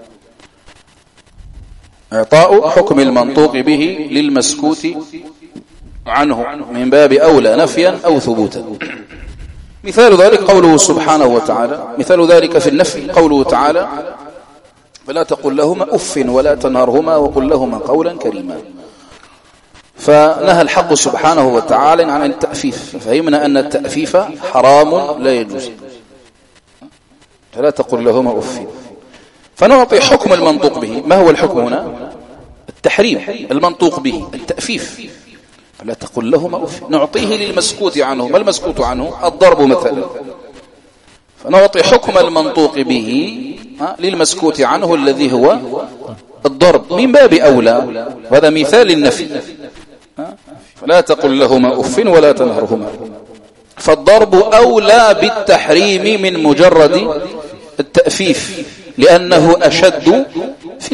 إعطاء حكم المنطوق به للمسكوت عنه من باب أولى نفيا أو ثبوتا. مثال ذلك قوله سبحانه وتعالى، مثال ذلك في النفي قوله تعالى: فلا تقل لهما أف ولا تنهرهما وقل لهما قولا كريما. فنهى الحق سبحانه وتعالى عن التأفيف، فهمنا أن التأفيف حرام لا يجوز. فلا تقل لهما أف. فنعطي حكم المنطوق به. ما هو الحكم هنا؟ التحريم. المنطوق به التأفيف. فلا تقل لهما أف، نعطيه للمسكوت عنه. ما المسكوت عنه؟ الضرب مثلا. فنعطي حكم المنطوق به للمسكوت عنه الذي هو الضرب من باب أولى. وهذا مثال النفي. فلا تقل لهما أف ولا تنهرهما. فالضرب أولى بالتحريم من مجرد التأفيف، لأنه أشد في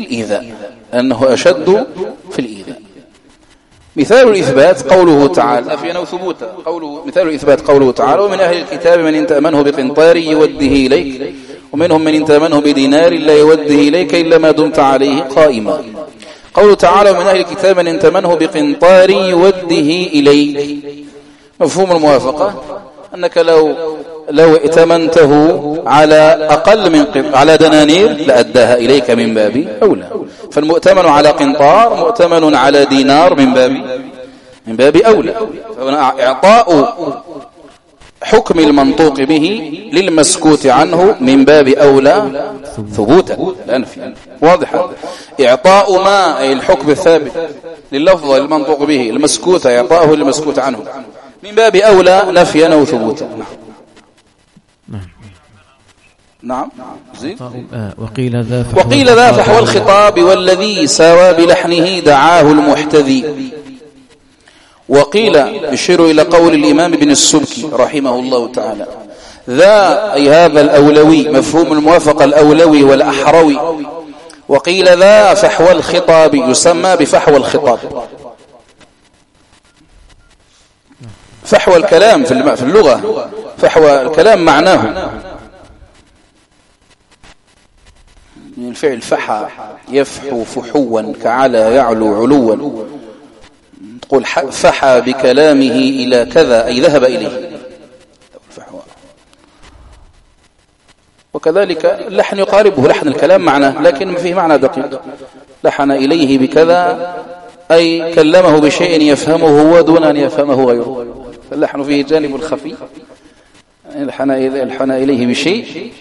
الإيذاء. مثال الإثبات قوله تعالى نفيا أو ثبوتا. مثال الإثبات قوله تعالى: ومن أهل الكتاب من إن تأمنه بقنطار يوده إليك ومنهم من إن تأمنه بدينار لا يوده إليك إلا ما دمت عليه قائما. قوله تعالى: ومن أهل الكتاب من إن تأمنه بقنطار يوده إليك. مفهوم الموافقة أنك لو ائتمنته على أقل من على دنانير لأداها إليك من باب أولى. فالمؤتمن على قنطار مؤتمن على دينار من باب أولى. إعطاء حكم المنطوق به للمسكوت عنه من باب أولى ثبوتا لا نفيا. واضح. إعطاء ما أي الحكم الثابت لللفظ المنطوق به المسكوت، إعطاؤه للمسكوت عنه من باب أولى نفيا أو ثبوتا. نعم. وقيل ذا فحوى الخطاب والذي سوى بلحنه دعاه المحتذي. وقيل يشير إلى قول الإمام ابن السبكي رحمه الله تعالى: ذا أي هذا الأولوي، مفهوم الموافقة الأولوي والأحروي. وقيل ذا فحوى الخطاب، يسمى بفحوى الخطاب. فحوى الكلام في اللغة، فحوى الكلام معناه من الفعل فحى يفحو فحوا كعلى يعلو علوا. تقول فحى بكلامه إلى كذا أي ذهب إليه. وكذلك اللحن يقاربه لحن الكلام معناه، لكن فيه معنى دقيق. لحن إليه بكذا أي كلمه بشيء يفهمه هو دون أن يفهمه غيره. فاللحن فيه جانب الخفي، الحن إليه بشيء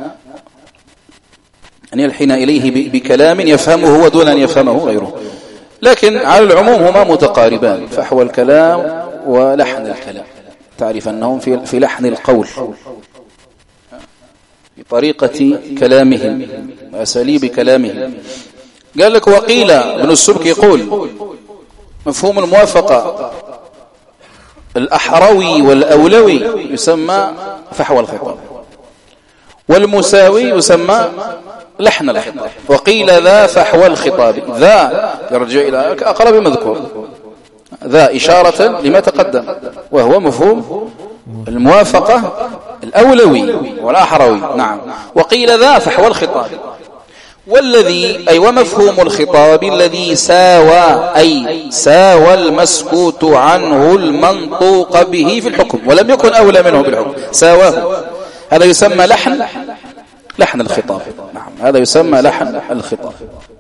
أن يلحن إليه بكلام يفهمه هو دون أن يفهمه غيره. لكن على العموم هما متقاربان، فحوى الكلام ولحن الكلام. تعرف أنهم في لحن القول، في طريقة كلامهم وأساليب كلامهم. قال لك: وقيل ابن السبكي يقول مفهوم الموافقة الأحروي والأولوي يسمى فحوى الخطاب، والمساوي يسمى لحن الخطاب. وقيل ذا فحوى الخطاب، ذا يرجع إلى أقرب مذكور، ذا إشارة لما تقدم وهو مفهوم الموافقة الأولوي والأحروي. نعم. وقيل ذا فحوى الخطاب والذي أي ومفهوم الخطاب الذي ساوى أي ساوى المسكوت عنه المنطوق به في الحكم ولم يكن أولى منه بالحكم، ساواه. هذا يسمى لحن الخطاب. نعم، هذا يسمى لحن الخطاب.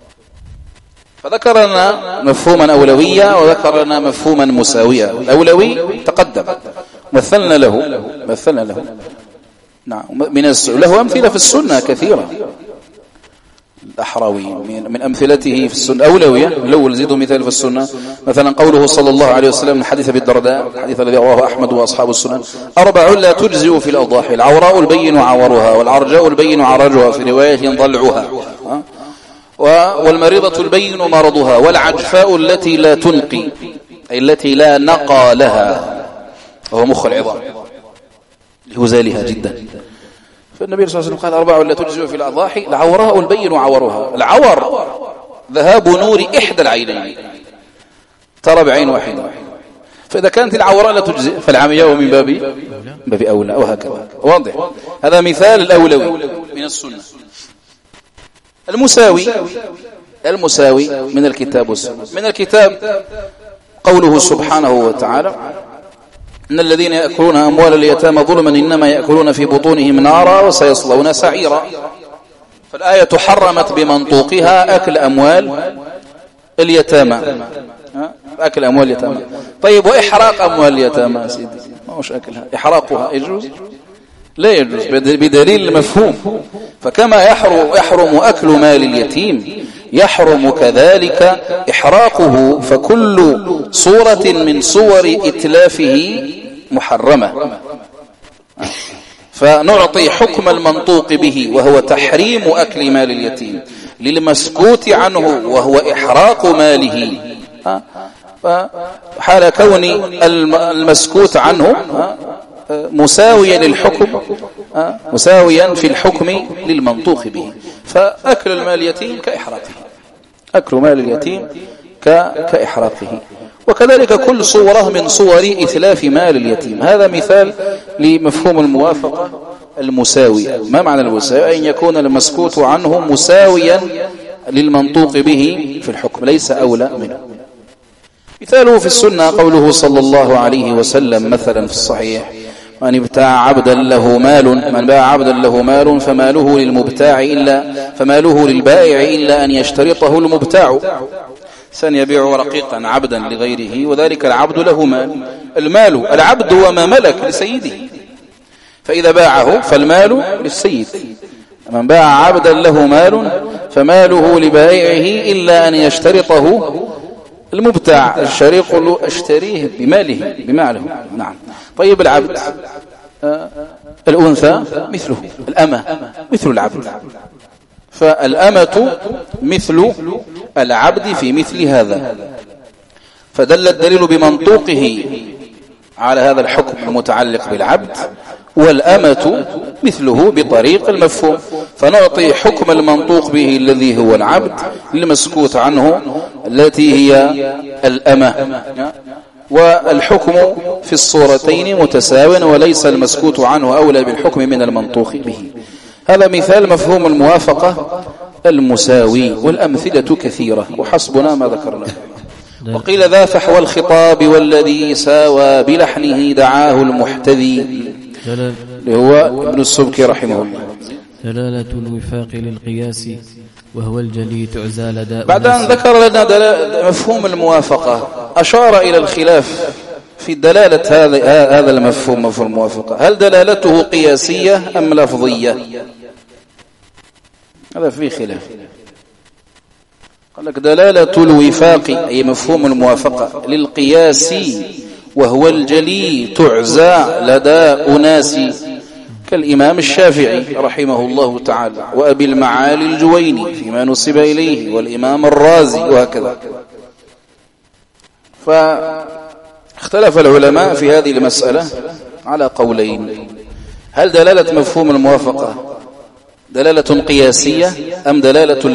فذكرنا مفهوما أولويا وذكرنا مفهوما مساويا. الأولوي تقدم مثلنا له. نعم، له أمثلة في السنة كثيرة. الأحراوي من أمثلته في السنة أولوية. الأول زيد مثال في السنة، مثلا قوله صلى الله عليه وسلم حديث بالدرداء، الحديث الذي رواه أحمد وأصحاب السنن: 4 لا تجزئ في الأضاحي: العوراء البين عورها، والعرجاء البين عرجها، في رواية ضلعها، والمريضة البين مرضها، والعجفاء التي لا تنقي أي التي لا نقى لها، وهو مخ العظام لهزالها جدا. فالنبي صلى الله عليه وسلم قال: 4 لا تجزئ في الأضاحي: العوراء البين عورها. العور ذهاب نور إحدى العينين، ترى بعين واحدة. فإذا كانت العوراء لا تجزئ فالعمياء من باب أولى، وهكذا. واضح. هذا مثال الأولوي. من السنة. المساوي من الكتاب والسنة. من الكتاب قوله سبحانه وتعالى: إن الذين يأكلون أموال اليتامى ظلما إنما يأكلون في بطونهم نارا وسيصلون سعيرا. فالآية حرمت بمنطوقها أكل أموال اليتامى. أكل أموال اليتامى. طيب وإحراق أموال اليتامى سيدي ما هوش أكلها، إحراقها يجوز؟ لا يجوز بدليل المفهوم. فكما يحرم أكل مال اليتيم يحرم كذلك إحراقه، فكل صورة من صور إتلافه محرمة. فنعطي حكم المنطوق به وهو تحريم أكل مال اليتيم للمسكوت عنه وهو إحراق ماله، حال كون المسكوت عنه مساويا للحكم، مساويا في الحكم للمنطوق به. فأكل المال اليتيم كإحراقه، أكل مال اليتيم كإحراقه. وكذلك كل صورة من صور إتلاف مال اليتيم. هذا مثال لمفهوم الموافقة المساوية. ما معنى المساوية؟ أن يكون المسكوت عنه مساويا للمنطوق به في الحكم، ليس أولى منه. مثاله في السنة قوله صلى الله عليه وسلم مثلا في الصحيح: من باع عبدا له مال فماله للبائع إلا أن يشترطه المبتاع. سنبيع رقيقا عبدا لغيره وذلك العبد له مال. المال العبد وما ملك لسيده، فإذا باعه فالمال للسيد. من باع عبدا له مال فماله لبائعه إلا أن يشترطه المبتاع. الشريق له أشتريه بماله. نعم. طيب العبد، الأنثى مثله، الأمة مثل العبد، فالأمة مثل العبد في مثل هذا. فدل الدليل بمنطوقه على هذا الحكم المتعلق بالعبد، والأمة مثله بطريق المفهوم. فنعطي حكم المنطوق به الذي هو العبد للمسكوت عنه التي هي الأمة، والحكم في الصورتين متساو، وليس المسكوت عنه أولى بالحكم من المنطوق به. هذا مثال مفهوم الموافقة المساوي، والأمثلة كثيرة وحسبنا ما ذكرنا. وقيل ذا فحوى الخطاب والذي ساوى بلحنه دعاه المحتذي، اللي هو ابن السبكي رحمه الله. دلالة الوفاق للقياس وهو الجلي تعزى لدى. بعد أن ذكر لنا مفهوم الموافقة أشار إلى الخلاف في دلالة هذا المفهوم، مفهوم الموافقة. هل دلالته قياسية أم لفظية؟ هذا فيه خلاف. قال لك دلالة الوفاق أي مفهوم الموافقة للقياس وهو الجلي تعزى لدى أناس كالإمام الشافعي رحمه الله تعالى، وأبي المعالي الجويني فيما نسب إليه، والإمام الرازي، وهكذا. فاختلف العلماء في هذه المسألة على قولين: هل دلالة مفهوم الموافقة دلالة قياسية أم دلالة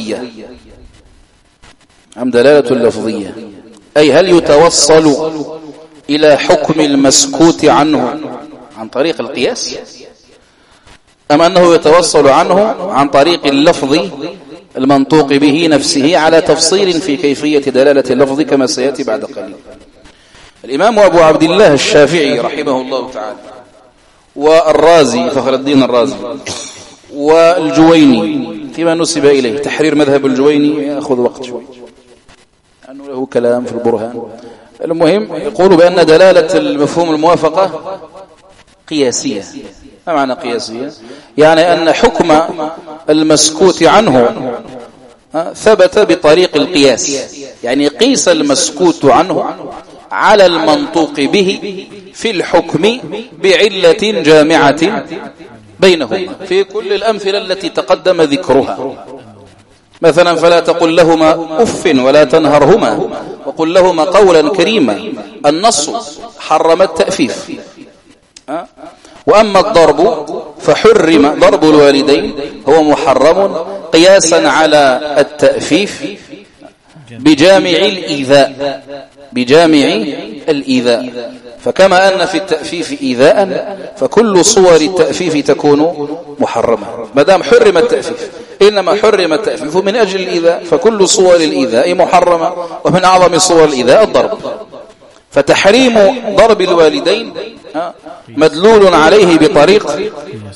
لفظية؟ أي هل يتوصل إلى حكم المسكوت عنه عن طريق القياس، أم أنه يتوصل عنه عن طريق اللفظ المنطوق به نفسه، على تفصيل في كيفية دلالة اللفظ كما سيأتي بعد قليل. الإمام أبو عبد الله الشافعي رحمه الله تعالى، والرازي فخر الدين الرازي، والجويني فيما نسب إليه. تحرير مذهب الجويني يأخذ وقت شوي لأنه له كلام في البرهان. المهم يقول بأن دلالة المفهوم الموافقة قياسية. ما معنى قياسية؟ يعني أن حكم المسكوت عنه ثبت بطريق القياس، يعني قيس المسكوت عنه على المنطوق به في الحكم بعلة جامعة بينهما في كل الأمثلة التي تقدم ذكرها. مثلا فلا تقل لهما أف ولا تنهرهما وقل لهما قولا كريما. النص حرم التأفيف. وأما الضرب فحرم ضرب الوالدين، هو محرم قياسا على التأفيف بجامع الإيذاء. فكما أن في التأفيف إيذاء فكل صور التأفيف تكون محرمة ما دام حرم التأفيف. إنما حرم التأفيف من أجل الإيذاء، فكل صور الإيذاء محرمة، ومن أعظم صور الإيذاء الضرب. فتحريم ضرب الوالدين مدلول عليه بطريق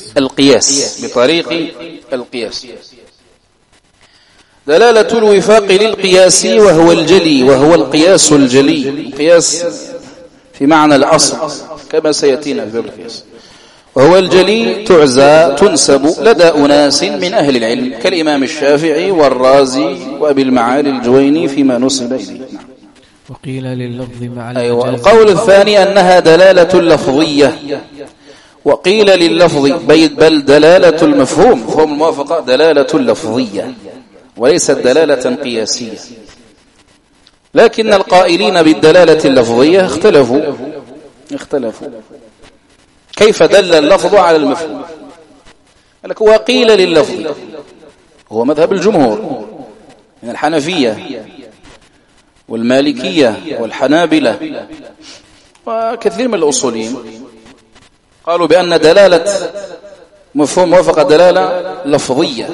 القياس. دلالة الوفاق للقياس وهو الجلي، وهو القياس الجلي. القياس في معنى الأصل كما سيأتينا في باب القياس. وهو الجلي تنسب لدى أناس من أهل العلم كالإمام الشافعي والرازي وأبي المعالي الجويني فيما نسب إليه. وقيل لللفظ مع المجاز. أيوة. القول الثاني أنها دلالة لفظية، وقيل لللفظ بل دلالة المفهوم فهم الموافقة دلالة لفظية وليست دلالة قياسية. لكن القائلين بالدلالة اللفظية اختلفوا كيف دل اللفظ على المفهوم. لك وقيل لللفظ هو مذهب الجمهور من الحنفية والمالكية والحنابلة وكثير من الأصوليين قالوا بأن دلالة مفهوم موافقة دلالة لفظية.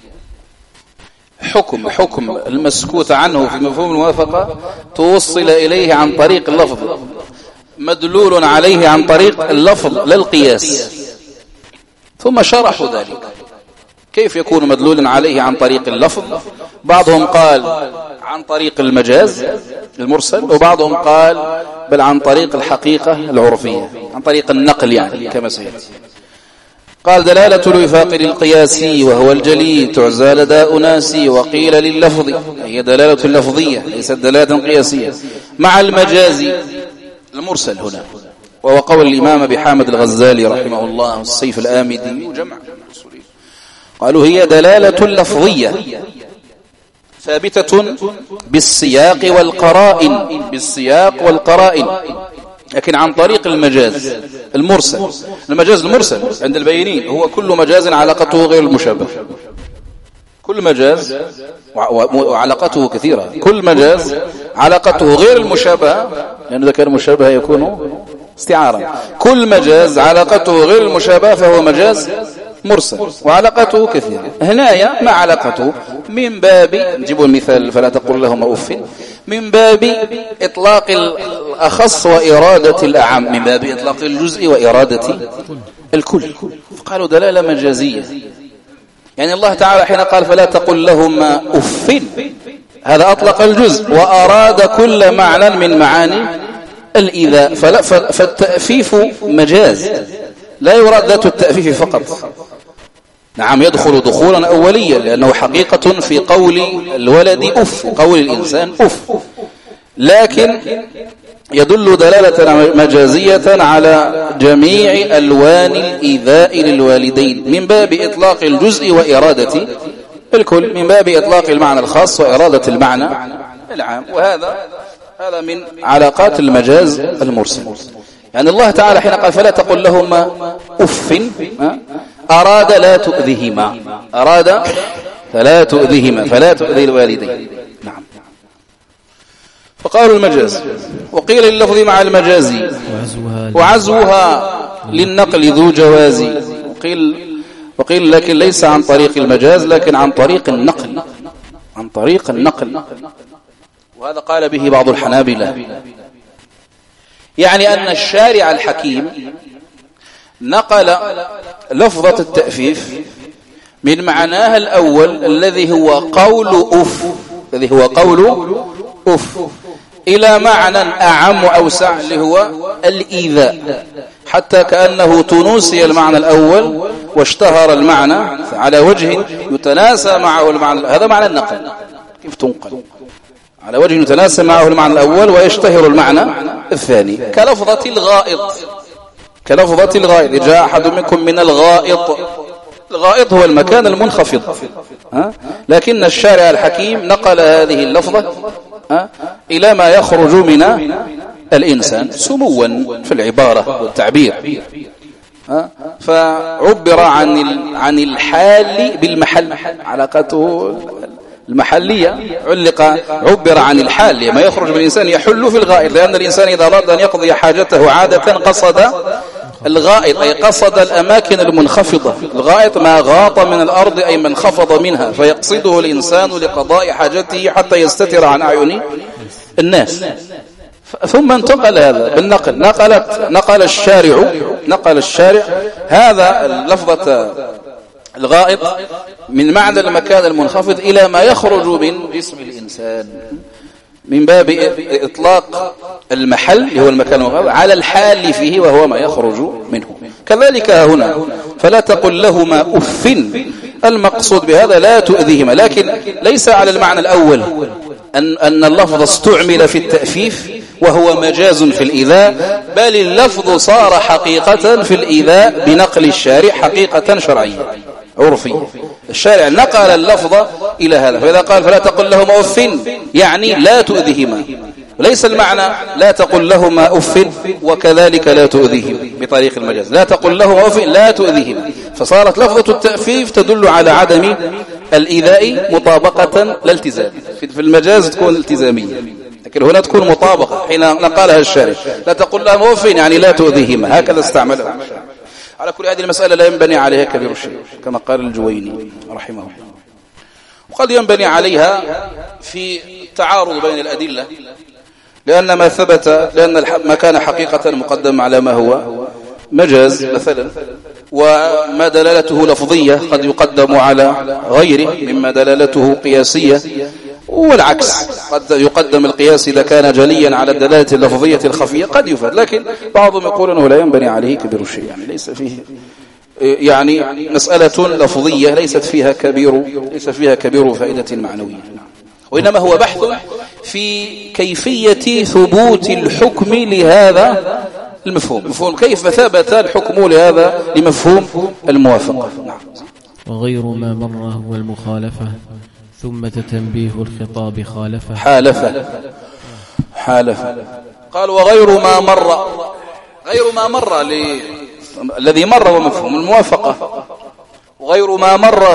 حكم المسكوت عنه في مفهوم الموافقة توصل إليه عن طريق اللفظ، مدلول عليه عن طريق اللفظ للقياس. ثم شرحوا ذلك كيف يكون مدلولا عليه عن طريق اللفظ. بعضهم قال عن طريق المجاز المرسل، وبعضهم قال بل عن طريق الحقيقة العرفية، عن طريق النقل يعني كما سيأتي. قال دلالة الوفاق للقياسي وهو الجلي تعزى لدى أناس، وقيل لللفظ هي دلالة اللفظية ليست دلالة قياسية مع المجاز المرسل هنا، وهو قول الإمام أبي حامد الغزالي رحمه الله السيف الآمدي وجمع قالوا هي دلالة لفظية ثابتة بالسياق والقرائن لكن عن طريق المجاز المرسل. المجاز المرسل عند البينين هو كل مجاز علاقته غير المشابه، كل مجاز وعلاقته كثيرة، كل مجاز علاقته غير المشابه، لأن إذا كان مشابه يكون استعارة. كل مجاز علاقته غير المشابه فهو مجاز مرسل وعلاقته كثيرة. هنا ما علاقته من باب نجيب المثال فلا تقل لهم أف، من باب إطلاق الأخص وإرادة الأعم، من باب إطلاق الجزء وإرادة الكل. قالوا دلالة مجازية، يعني الله تعالى حين قال فلا تقل لهم أف هذا أطلق الجزء وأراد كل معنى من معاني الإيذاء. فالتأفيف مجاز لا يراد ذات التأفيف فقط. نعم يدخل دخولا أوليا لأنه حقيقة في قول الولد أف، قول الإنسان أف، لكن يدل دلالة مجازية على جميع ألوان الإيذاء للوالدين من باب إطلاق الجزء وإرادة الكل، من باب إطلاق المعنى الخاص وإرادة المعنى العام. وهذا من علاقات المجاز المرسل. يعني الله تعالى حين قال فلا تقل لهما أف أراد لا تؤذيهما، أراد فلا تؤذيهما، فلا تؤذي الوالدين. نعم. فقالوا المجاز. وقيل اللفظ مع المجازي وعزوها للنقل ذو جوازي. وقيل لكن ليس عن طريق المجاز لكن عن طريق النقل، عن طريق النقل. وهذا قال به بعض الحنابلة، يعني أن الشارع الحكيم نقل لفظة التأفيف من معناها الأول الذي هو قول أف إلى معنى أعم وأوسع اللي هو الإيذاء، حتى كأنه تنوسي المعنى الأول واشتهر المعنى على وجه يتناسى معه المعنى. هذا معنى النقل، كيف تنقل على وجه يتناسى معه المعنى الأول ويشتهر المعنى الثاني. كلفظة الغائط جاء أحد منكم من الغائط. الغائط هو المكان المنخفض، لكن الشارع الحكيم نقل هذه اللفظة إلى ما يخرج من الإنسان سموا في العبارة والتعبير، فعبر عن الحال بالمحل، علاقته المحلية عبر عن الحال، ما يخرج من الإنسان يحل في الغائط، لأن الإنسان إذا أراد أن يقضي حاجته عادة قصد الغائط، أي قصد الأماكن المنخفضة. الغائط ما غاط من الأرض أي من خفض منها، فيقصده الإنسان لقضاء حاجته حتى يستتر عن أعين الناس. ثم انتقل هذا بالنقل، نقل الشارع هذا لفظة الغائط من معنى المكان المنخفض إلى ما يخرج من جسم الإنسان، من باب إطلاق المحل هو المكان المنخفض على الحال فيه وهو ما يخرج منه. كذلك هنا فلا تقل لهما أف، المقصود بهذا لا تؤذيهما، لكن ليس على المعنى الأول أن اللفظ استعمل في التأفيف وهو مجاز في الإيذاء، بل اللفظ صار حقيقة في الإيذاء بنقل الشارع حقيقة شرعية عرفية. الشارع نقل اللفظ إلى هذا، فإذا قال فلا تقل لهما أف يعني لا تؤذيهما، ليس المعنى لا تقل لهما أف وكذلك لا تؤذيهما بطريق المجاز، لا تقل لهما أف لا تؤذيهما، فصارت لفظة التأفيف تدل على عدم الإيذاء مطابقة لا التزام. في المجاز تكون التزامية، لكن هنا تكون مطابقة حين نقالها الشارع، لا تقل لهما أف يعني لا تؤذيهما، هكذا استعملها. على كل هذه المسألة لا ينبني عليها كبير الشيء كما قال الجويني رحمه الله، وقد ينبني عليها في تعارض بين الأدلة، لأن ما كان حقيقة مقدم على ما هو مجاز مثلا، وما دلالته لفظية قد يقدم على غيره مما دلالته قياسية، والعكس قد يقدم القياس إذا كان جليا على الدلالة اللفظية الخفية قد يفاد، لكن بعضهم يقول أنه لا ينبني عليه كبير الشيء، يعني ليس فيه يعني مسألة لفظية ليس فيها كبير فائدة معنوية، وإنما هو بحث في كيفية ثبوت الحكم لهذا المفهوم، كيف ثبت الحكم لمفهوم الموافقة. وغير ما مر هو المخالفة، ثم تنبيه الخطاب حالفة. قال وغير ما مر الذي مر هو مفهوم الموافقة، وغير ما مر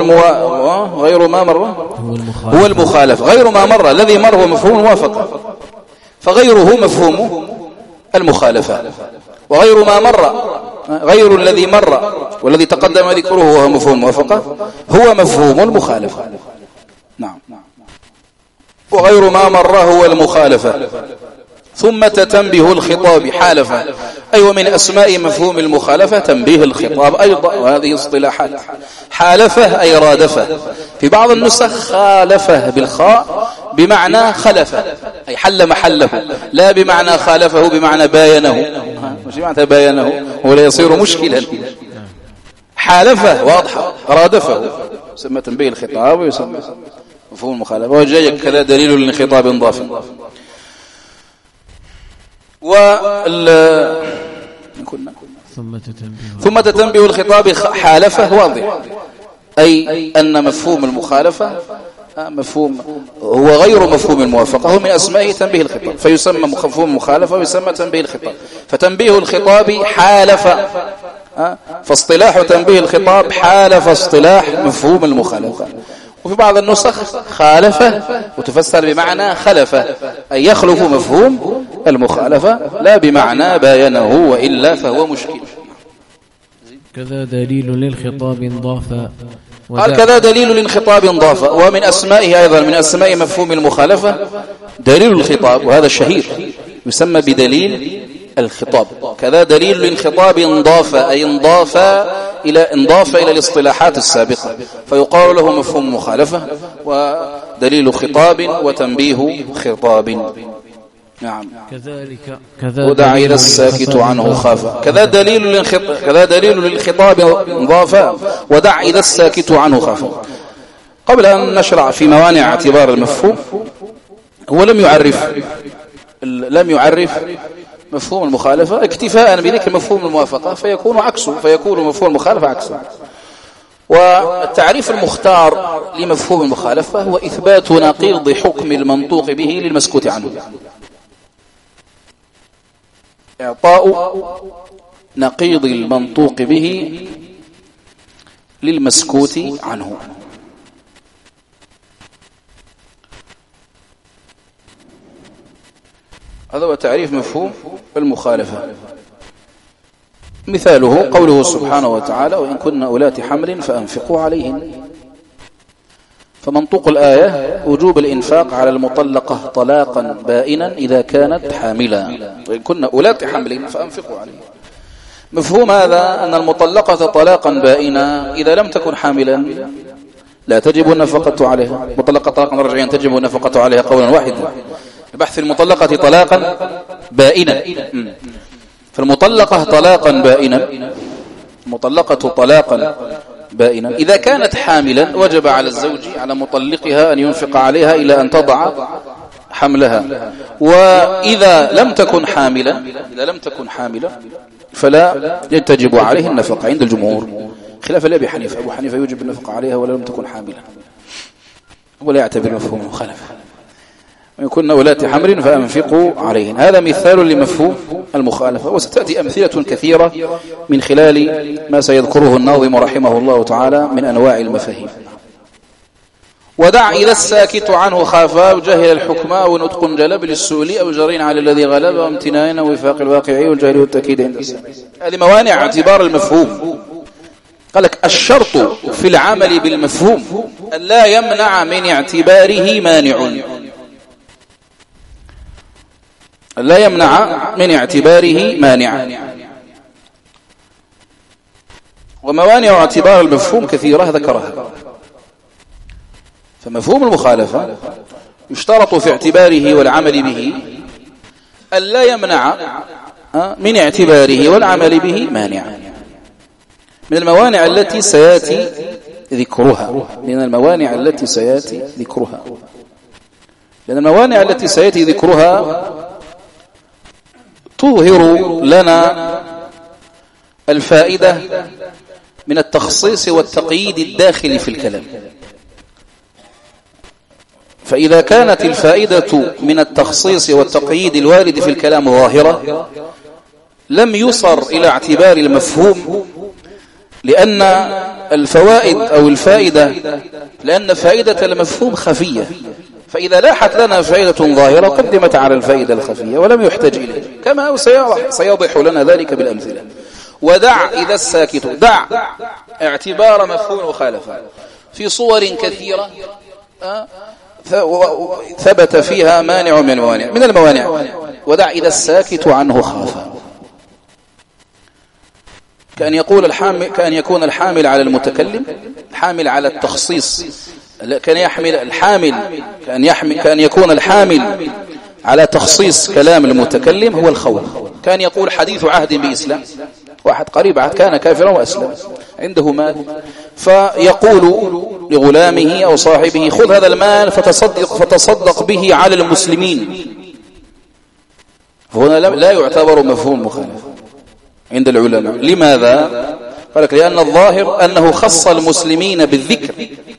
هو المخالفة. غير ما مر الذي مر هو مفهوم الموافقة، فغيره مفهوم المخالفة، وغير ما مر غير الذي مر والذي تقدم ذكره وهو مفهوم الموافقة هو مفهوم المخالفة. نعم. وغير ما مر هو المخالفة، ثم تنبيه الخطاب حالفة، أي ومن أسماء مفهوم المخالفة تنبيه الخطاب أيضا، وهذه اصطلاحات. حالفة أي رادفة، في بعض النسخ خالفه بالخاء بمعنى خلفه أي حل محله، لا بمعنى خالفه بمعنى باينه، مش بمعنى باينه ولا يصير مشكلا. حالفه واضحة، رادفه يسمى تنبيه الخطاب ويسمى مفهوم المخالفة، وجاء كذا دليل للخطاب انضاف. ثم تنبيه الخطاب حالفه واضح، أي أن مفهوم المخالفة مفهوم هو غير مفهوم الموافقة، هو من أسماء تنبيه الخطاب، فيسمى مفهوم المخالفة ويسمى تنبيه الخطاب. فتنبيه الخطاب حالف، فاصطلاح تنبيه الخطاب حالف اصطلاح مفهوم المخالفة. وفي بعض النسخ خالفه وتفسر بمعنى خلفه، أي يخلف مفهوم المخالفة لا بمعنى باينه، وإلا فهو مشكل. كذا دليل للخطاب انضاف، قال كذا دليل للخطاب انضاف، ومن أسمائه أيضا من أسماء مفهوم المخالفة دليل الخطاب، وهذا الشهير يسمى بدليل الخطاب. كذا دليل للخطاب انضاف، أي انضاف إلى الاصطلاحات السابقة، فيقال له مفهوم مخالفة ودليل خطاب وتنبيه خطاب. نعم. كذلك ودع إلى الساكت عنه خافا. كذا دليل للخطاب انضاف، ودع إلى الساكت عنه خافا. قبل أن نشرع في موانع اعتبار المفهوم، هو لم يعرف مفهوم المخالفة اكتفاء بذكر مفهوم الموافقة، فيكون مفهوم المخالفة عكسه. والتعريف المختار لمفهوم المخالفة هو إثبات نقيض حكم المنطوق به للمسكوت عنه، إعطاء نقيض المنطوق به للمسكوت عنه. هذا هو تعريف مفهوم المخالفة. مثاله قوله سبحانه وتعالى: وإن كن أولات حمل فأنفقوا عليهن. فمنطوق الآية وجوب الإنفاق على المطلقة طلاقا بائنا إذا كانت حاملا، وإن كن أولات حمل فأنفقوا عليهن. مفهوم هذا أن المطلقة طلاقا بائنا إذا لم تكن حاملا لا تجب النفقة عليها. مطلقة طلاقا رجعيا تجب النفقة عليها قولا واحدا. البحث في المطلقة طلاقا بائنا. فالمطلقة طلاقا بائنا، مطلقة طلاقا بائنا إذا كانت حاملا وجب على الزوج على مطلقها أن ينفق عليها إلى أن تضع حملها. وإذا لم تكن حاملا فلا تجب عليه النفقة عند الجمهور، خلاف لأبي حنيفة. أبو حنيفة يوجب النفقة عليها ولا لم تكن حاملا، ولا يعتبر مفهوم مخالفة. ويكون أولات حمل فأنفقوا عليهن. هذا مثال لمفهوم المخالفة، وستأتي أمثلة كثيرة من خلال ما سيذكره الناظم رحمه الله تعالى من أنواع المفاهيم. ودع إذا الساكت عنه خافا وجهل الحكم ونطق جلب للسؤل أو جرين على الذي غلب وامتنان ووفاق الواقعي والجهل والتأكيد عند السامع. هذه موانع اعتبار المفهوم. قال لك: الشرط في العمل بالمفهوم أن لا يمنع من اعتباره مانع، لا يمنع من اعتباره مانع. وموانع اعتبار المفهوم كثيرة ذكرها. فمفهوم المخالفة يشترط في اعتباره والعمل به أن لا يمنع من اعتباره والعمل به مانع. من الموانع التي سيأتي ذكرها، لأن الموانع التي سيأتي ذكرها تظهر لنا الفائدة من التخصيص والتقييد الداخل في الكلام. فإذا كانت الفائدة من التخصيص والتقييد الوارد في الكلام ظاهرة لم يصر إلى اعتبار المفهوم، لأن الفوائد أو الفائدة لأن فائدة المفهوم خفية. فإذا لاحت لنا فائدة ظاهرة قدمت على الفائدة الخفية ولم يحتاج إليه، كما سيوضح لنا ذلك بالأمثلة. ودع إذا الساكت، دع اعتبار مفهوم مخالفة في صور كثيرة ثبت فيها مانع من الموانع. من الموانع: ودع إذا الساكت عنه خافا. كأن يكون الحامل على المتكلم، الحامل على التخصيص، كأن يكون الحامل على تخصيص كلام المتكلم هو الخوف. كان يقول: حديث عهد بإسلام، واحد قريب عهد كان كافرا وأسلم، عنده مال، فيقول لغلامه أو صاحبه: خذ هذا المال فتصدق به على المسلمين. هنا لا يعتبر مفهوم مخالف عند العلماء. لماذا؟ قال لك: لأن الظاهر أنه خص المسلمين بالذكر،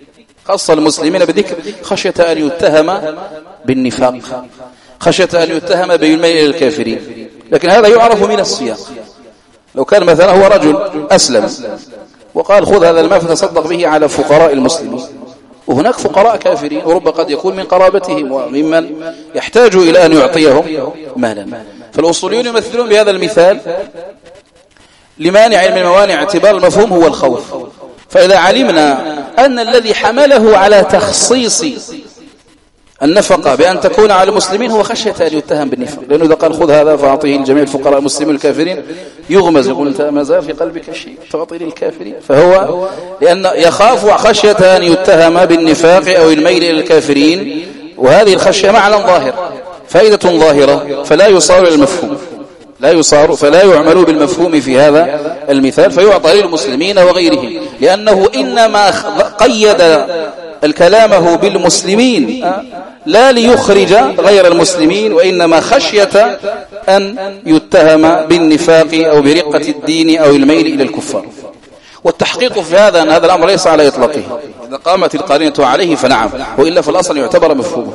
خشية أن يتهم بالنفاق، خشية أن يتهم بالميل إلى الكافرين. لكن هذا يعرف من السياق. لو كان مثلا هو رجل أسلم وقال: خذ هذا المال فتصدق به على فقراء المسلمين، وهناك فقراء كافرين ورب قد يكون من قرابتهم وممن يحتاج إلى أن يعطيهم مالا. فالأصوليون يمثلون بهذا المثال لمانع من موانع اعتبار المفهوم هو الخوف. فإذا علمنا أن الذي حمله على تخصيص النفقة بأن تكون على المسلمين هو خشية أن يتهم بالنفاق، لأنه إذا قال: خذ هذا فأعطيه الجميع الفقراء المسلمين الكافرين، يغمز، يقول: أنت ما زال في قلبك شيء تعطي للكافرين. فهو لأن يخاف خشية أن يتهم بالنفاق أو الميل إلى الكافرين، وهذه الخشية معنى ظاهر، فائدة ظاهرة، فلا يصار المفهوم، فلا يعمل بالمفهوم في هذا المثال، فيعطى للمسلمين وغيرهم، لأنه إنما قيد الكلامه بالمسلمين لا ليخرج غير المسلمين، وإنما خشية أن يتهم بالنفاق أو برقة الدين أو الميل إلى الكفار. والتحقيق في هذا أن هذا الأمر ليس على إطلاقه، إذا قامت القرينة عليه فنعم، وإلا في الأصل يعتبر مفهوما،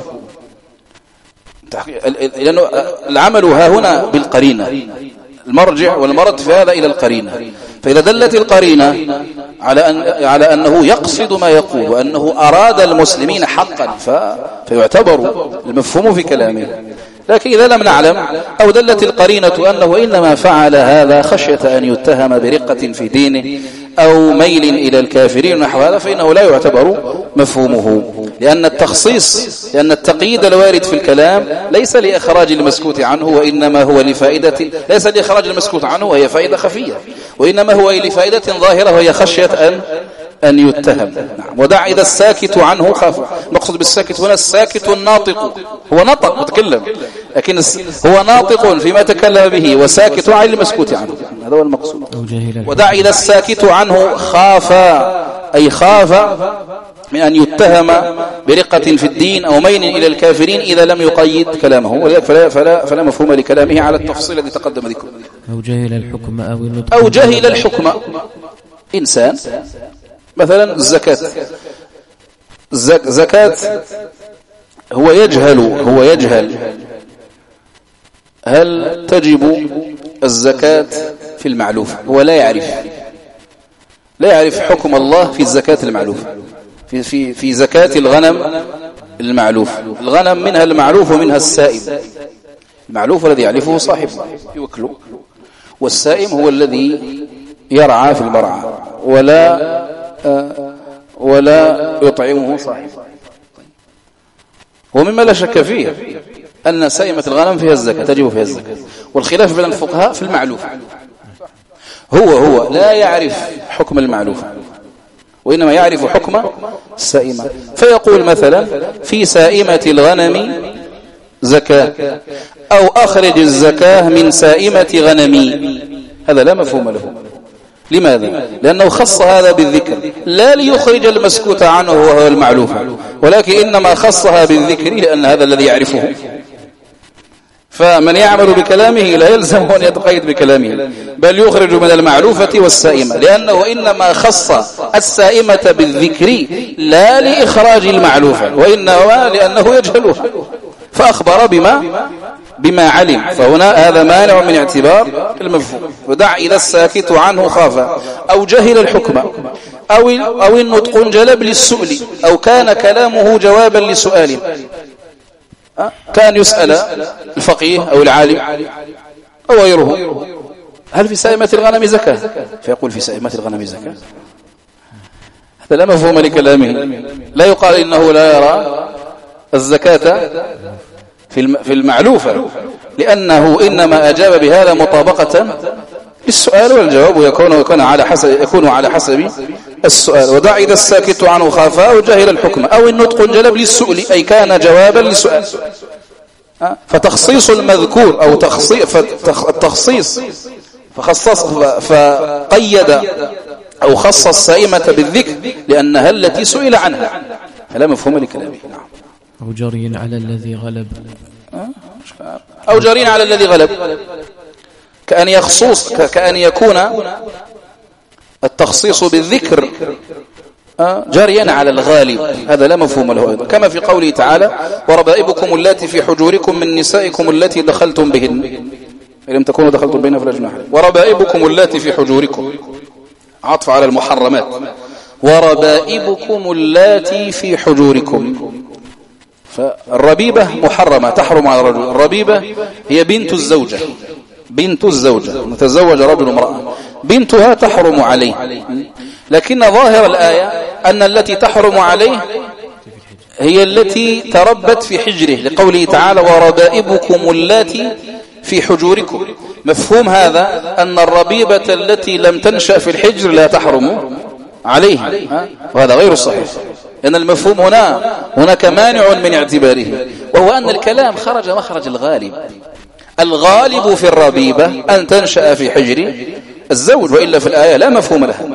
لأنه العمل ها هنا بالقرينة، المرجع والمرد في هذا إلى القرينة. فإذا دلت القرينة على أنه يقصد ما يقول وأنه أراد المسلمين حقا فيعتبر المفهوم في كلامه. لكن إذا لم نعلم أو دلت القرينة أنه إنما فعل هذا خشية أن يتهم برقة في دينه أو ميل إلى الكافرين نحو هذا فإنه لا يعتبر مفهومه، لأن التقييد الوارد في الكلام ليس لإخراج المسكوت عنه، وإنما هو لفائدة، ليس لإخراج المسكوت عنه وهي فائدة خفية، وإنما هو لفائدة ظاهرة وهي خشية أن يتهم. نعم. ودع إذا الساكت عنه خاف. نقصد بالساكت هنا الساكت الناطق، هو نطق متكلم لكن هو ناطق فيما تكلم به وساكت عن المسكوت عنه، هذا هو المقصود. ودع إذا الساكت عنه خاف، أي خاف من أن يتهم برقة في الدين أو ميل إلى الكافرين إذا لم يقيد كلامه، ولذلك فلا مفهوم لكلامه على التفصيل الذي تقدم ذكره. أو جهل الحكم إنسان مثلا الزكاة هو يجهل هل تجب الزكاة في المعلوف، هو لا يعرف حكم الله في الزكاة المعلوف، في زكاة الغنم المعلوف. الغنم منها المعلوف ومنها السائم. المعلوف الذي يعرفه صاحبه يوكله، والسائم هو الذي يرعى في المرعى ولا يطعمه صاحبه. ومما لا شك فيه أن سائمة الغنم فيها الزكاة، تجب فيها الزكاة، والخلاف بين الفقهاء في المعلوف. هو لا يعرف حكم المعلوف وإنما يعرف حكم السائمة، فيقول مثلا في سائمة الغنم زكاة أو أخرج الزكاة من سائمة غنمي، هذا لا مفهوم له. لماذا؟ لأنه خص هذا بالذكر لا ليخرج المسكوت عنه وهو المعلوف، ولكن إنما خصها بالذكر لأن هذا الذي يعرفه. فمن يعمل بكلامه لا يلزم أن يتقيد بكلامه، بل يخرج من المعلوفة والسائمة، لأنه إنما خص السائمة بالذكر لا لإخراج المعلوفة، وإنما لأنه يجهلها فأخبر بما علم، فهنا هذا مانع من اعتبار المفهوم. ودع إذا الساكت عنه خاف أو جهل الحكم أو النطق جلب للسؤل أو كان كلامه جوابا لسؤال، كان يسأل الفقيه أو العالم أو غيره هل في سائمة الغنم زكاة، فيقول في سائمة الغنم زكاة، هذا لا مفهوم لكلامه. لا يقال إنه لا يرى الزكاة في المعلوفة، لأنه إنما أجاب بهذا مطابقة للسؤال والجواب، ويكون على حسب السؤال. ودع إذا الساكت عنه خافا أو جهل الحكم أو النطق جلب للسؤال أي كان جوابا للسؤال. فتخصيص المذكور أو التخصيص فقيد أو خص السائمة بالذكر لأنها التي سئل عنها، فلا مفهوم لكلامه. أو جري على الذي غلب، أو جري على الذي غلب، كأن يكون التخصيص بالذكر جريا على الغالب، هذا لا مفهوم له أيضا، كما في قوله تعالى وربائبكم اللاتي في حجوركم من نسائكم اللاتي دخلتم بهن إن لم تكونوا دخلتم بهن فلا جناح عليكم. وربائبكم اللاتي في حجوركم عطف على المحرمات، وربائبكم اللاتي في حجوركم، فالربيبة محرمة تحرم على الرجل. الربيبة هي بنت الزوجة متزوج رجل امرأة، بنتها تحرم عليه، لكن ظاهر الآية أن التي تحرم عليه هي التي تربت في حجره، لقوله تعالى وربائبكم اللاتي في حجوركم. مفهوم هذا أن الربيبة التي لم تنشأ في الحجر لا تحرم عليه، وهذا غير صحيح، لأن المفهوم هناك مانع من اعتباره، وهو أن الكلام خرج مخرج الغالب. الغالب في الربيبة أن تنشأ في حجر الزوج، وإلا في الآية لا مفهوم لها.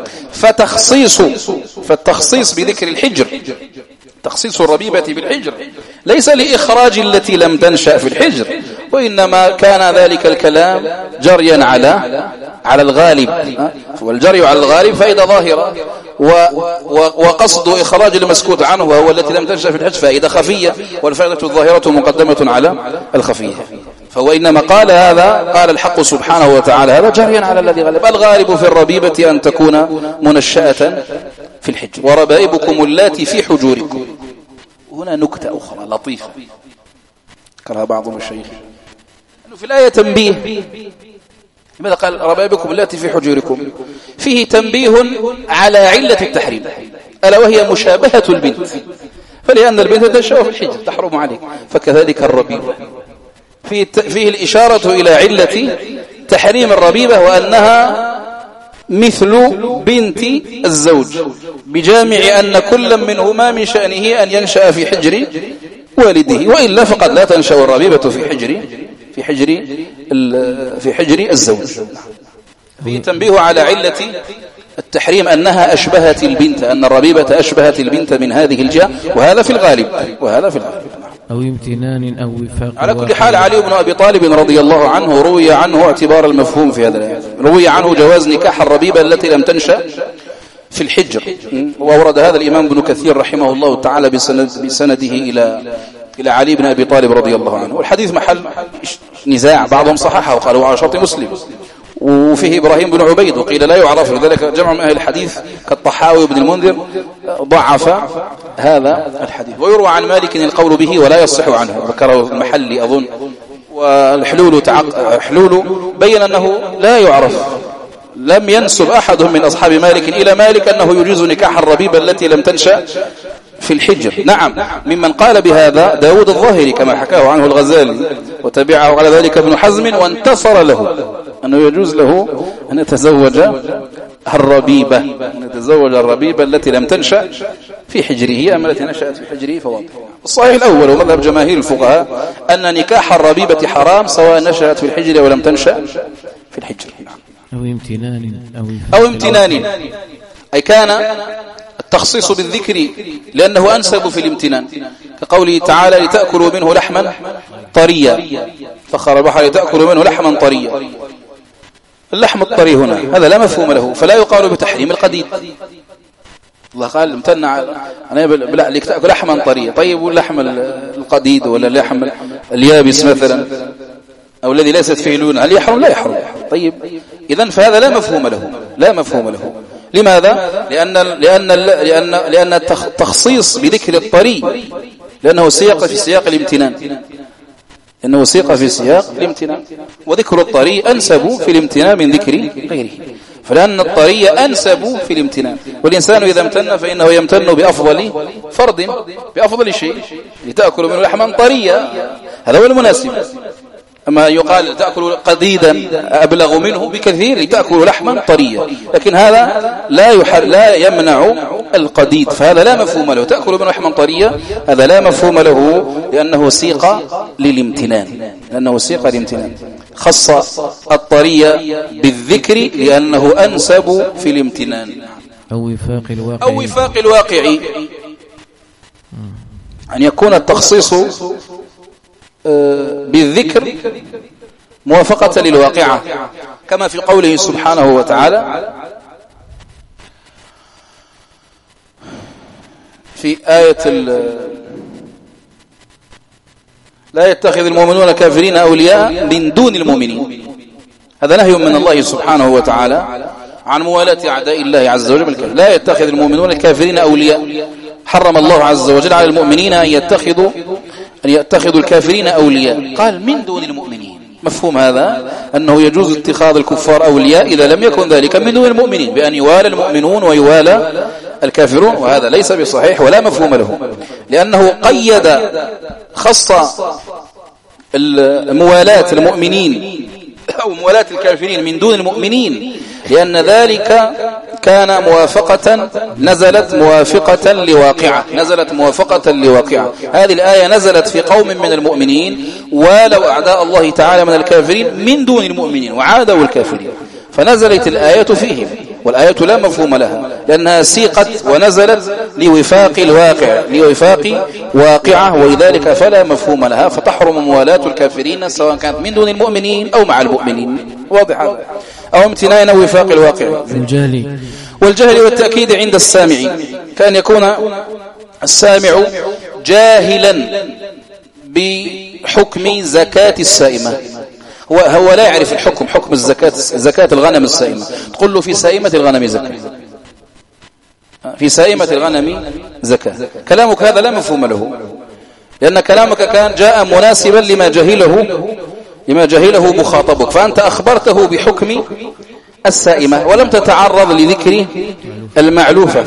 فالتخصيص بذكر الحجر، تخصيص الربيبة بالحجر ليس لإخراج التي لم تنشأ في الحجر، وإنما كان ذلك الكلام جريا على الغالب، والجري على الغالب فائدة ظاهرة، وقصد إخراج المسكوت عنه وهو التي لم تنشأ في الحجر فائدة خفية، والفائدة الظاهرة مقدمة على الخفية. فهو إنما قال الحق سبحانه وتعالى هذا جريا على الذي غلب. الغالب في الربيبة أن تكون منشأة في الحجر. وربائبكم اللاتي في حجوركم. هنا نكتة أخرى لطيفة ذكرها بعض المشايخ، في الآية تنبيه. لماذا قال ربائبكم التي في حجوركم؟ فيه تنبيه على علة التحريم، ألا وهي مشابهة البنت، فلأن البنت تنشأ في الحجر تحرم عليك، فكذلك الربيبة فيه الإشارة إلى علة تحريم الربيبة، وأنها مثل بنت الزوج، بجامع أن كل منهما من شأنه أن ينشأ في حجر والده، وإلا فقد لا تنشأ الربيبة في حجر الزوج. فيه تنبيه على علة التحريم أنها أشبهت البنت، أن الربيبة أشبهت البنت من هذه الجهة، وهذا في الغالب. أو امتنان أو وفاق. على كل حال علي بن أبي طالب رضي الله عنه روي عنه اعتبار المفهوم في هذا الآية، روي عنه جواز نكاح الربيبة التي لم تنشأ في الحجر، وورد هذا الإمام ابن كثير رحمه الله تعالى بسنده إلى علي بن أبي طالب رضي الله عنه. والحديث محل نزاع، بعضهم صححه وقالوا على شرط مسلم، وفيه إبراهيم بن عبيد وقيل لا يعرف، لذلك جمع من أهل الحديث كالطحاوي بن المنذر ضعف هذا الحديث. ويروى عن مالك القول به ولا يصح عنه، ذكره المحلي أظن. والحلول بين أنه لا يعرف، لم ينسب أحد من أصحاب مالك إلى مالك أنه يجوز نكاح الربيبة التي لم تنشأ في الحجر. نعم، ممن قال بهذا داود الظاهري كما حكاه عنه الغزالي، وتبعه على ذلك ابن حزم، وانتصر له أنه يجوز له أن يتزوج الربيبة التي لم تنشأ في حجره، أما التي نشأت في حجره فواضح. الصحيح الأول ومذهب جماهير الفقهاء أن نكاح الربيبة حرام سواء نشأت في الحجر أو لم تنشأ في الحجر. أو امتنان أي كان التخصيص بالذكر لأنه أنسب في الامتنان، كقوله تعالى لتأكلوا منه لحما طريا، فخر البحر لتأكلوا منه لحما طريا. اللحم الطري هنا هذا لا مفهوم له، فلا يقال بتحريم القديد. الله قال امتنع لك تأكل لحما طريا، طيب واللحم القديد ولا اللحم اليابس مثلا أو الذي ليست فيه لون هل يحرم؟ لا يحرم. طيب إذن فهذا لا مفهوم له. لماذا؟ لأن التخصيص بذكر الطري لأنه سياق في سياق الامتنان، وذكر الطري أنسب في الامتنان من ذكر غيره، فلأن الطري أنسب في الامتنان، والإنسان إذا امتن فإنه يمتن بأفضل فرض، بأفضل شيء، لتأكل منه لحما طريا، هذا هو المناسب. أما يقال تأكل قديدا أبلغ منه بكثير لتأكل لحما طريا، لكن هذا لا يمنع القديد، فهذا لا مفهوم له. تأكل منه لحما طريا هذا لا مفهوم له لأنه سيق للامتنان، خص الطرية بالذكر لأنه أنسب في الامتنان. أو وفاق الواقع أن يكون التخصيص بالذكر موافقة للواقعة، كما في قوله سبحانه وتعالى في آية لا يتخذ المؤمنون الكافرين أولياء من دون المؤمنين، هذا نهي من الله سبحانه وتعالى عن موالاة أعداء الله عز وجل. لا يتخذ المؤمنون الكافرين أولياء، حرم الله عز وجل على المؤمنين أن يتخذوا الكافرين أولياء، قال من دون المؤمنين. مفهوم هذا أنه يجوز اتخاذ الكفار أولياء إذا لم يكن ذلك من دون المؤمنين، بأن يوالى المؤمنون ويوالى الكافرون، وهذا ليس بصحيح ولا مفهوم له، لأنه خص موالاة المؤمنين أو موالاة الكافرين من دون المؤمنين، لأن ذلك كان نزلت موافقة لواقعة. هذه الآية نزلت في قوم من المؤمنين ولو أعداء الله تعالى من الكافرين من دون المؤمنين وعادوا الكافرين، فنزلت الآية فيهم، والآية لا مفهوم لها لأنها سيقت ونزلت لوفاق واقعة، ولذلك فلا مفهوم لها، فتحرم موالاة الكافرين سواء كانت من دون المؤمنين أو مع المؤمنين. واضح هذا؟ أو امتنان وفاق الواقع. والجهل والتأكيد عند السامع، كأن يكون السامع جاهلا بحكم زكاة السائمة، هو لا يعرف حكم زكاة الغنم السائمة، تقول له في سائمة الغنم زكاة، في سائمة الغنم زكاة. كلامك هذا لا مفهوم له، لأن كلامك كان جاء مناسبا لما جهله لما جهله مخاطبك، فأنت أخبرته بحكم السائمة ولم تتعرض لذكر المعلوفة،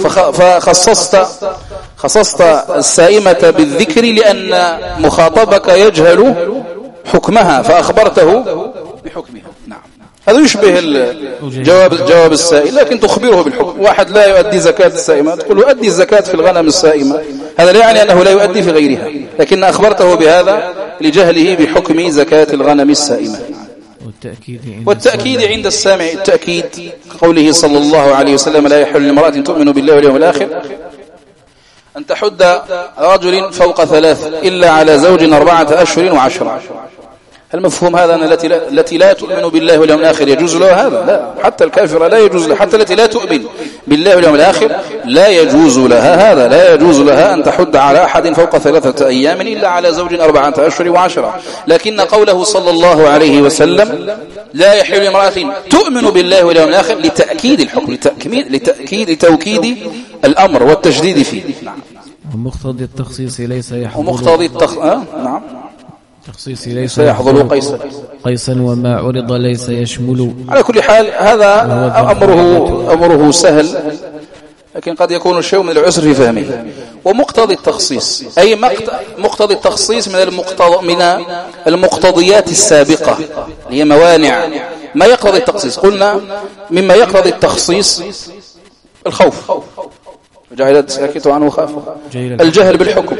فخصصت السائمة بالذكر لأن مخاطبك يجهل حكمها فأخبرته بحكمها. نعم، هذا يشبه جواب السائل، لكن تخبره بالحكم. واحد لا يؤدي زكاة السائمة، تقول له أدي الزكاة في الغنم السائمة، هذا لا يعني أنه لا يؤدي في غيرها، لكن أخبرته بهذا لجهله بحكم زكاة الغنم السائمة. والتأكيد عند السامع، التأكيد قوله صلى الله عليه وسلم: لا يحل لامرأة تؤمن بالله واليوم الآخر أن تحد رجل فوق 3 إلا على زوج 4 أشهر و10. هل مفهوم هذا أن التي لا تؤمن بالله واليوم الآخر يجوز لها هذا؟ لا، حتى الكافرة لا يجوز لها، حتى التي لا تؤمن بالله واليوم الآخر لا يجوز لها هذا، لا يجوز لها أن تحد على أحد فوق 3 أيام إلا على زوج 4 أشهر و10. لكن قوله صلى الله عليه وسلم: لا يحل لامرأة تؤمن بالله واليوم الآخر لتأكيد الحكم، لتوكيد الأمر والتجديد فيه. ومقتضي التخصيص ليس يحضر نعم، تخصيص ليس يحضر قيسا وما عرض ليس يشمل. على كل حال هذا أمره سهل، لكن قد يكون الشيء من العسر في فهمه. ومقتضي التخصيص أي مقتضي التخصيص من المقتضيات السابقة، هي موانع ما يقتضي التخصيص. قلنا مما يقتضي التخصيص الخوف، جاهلت ساكت عنه خاف، الجهل بالحكم،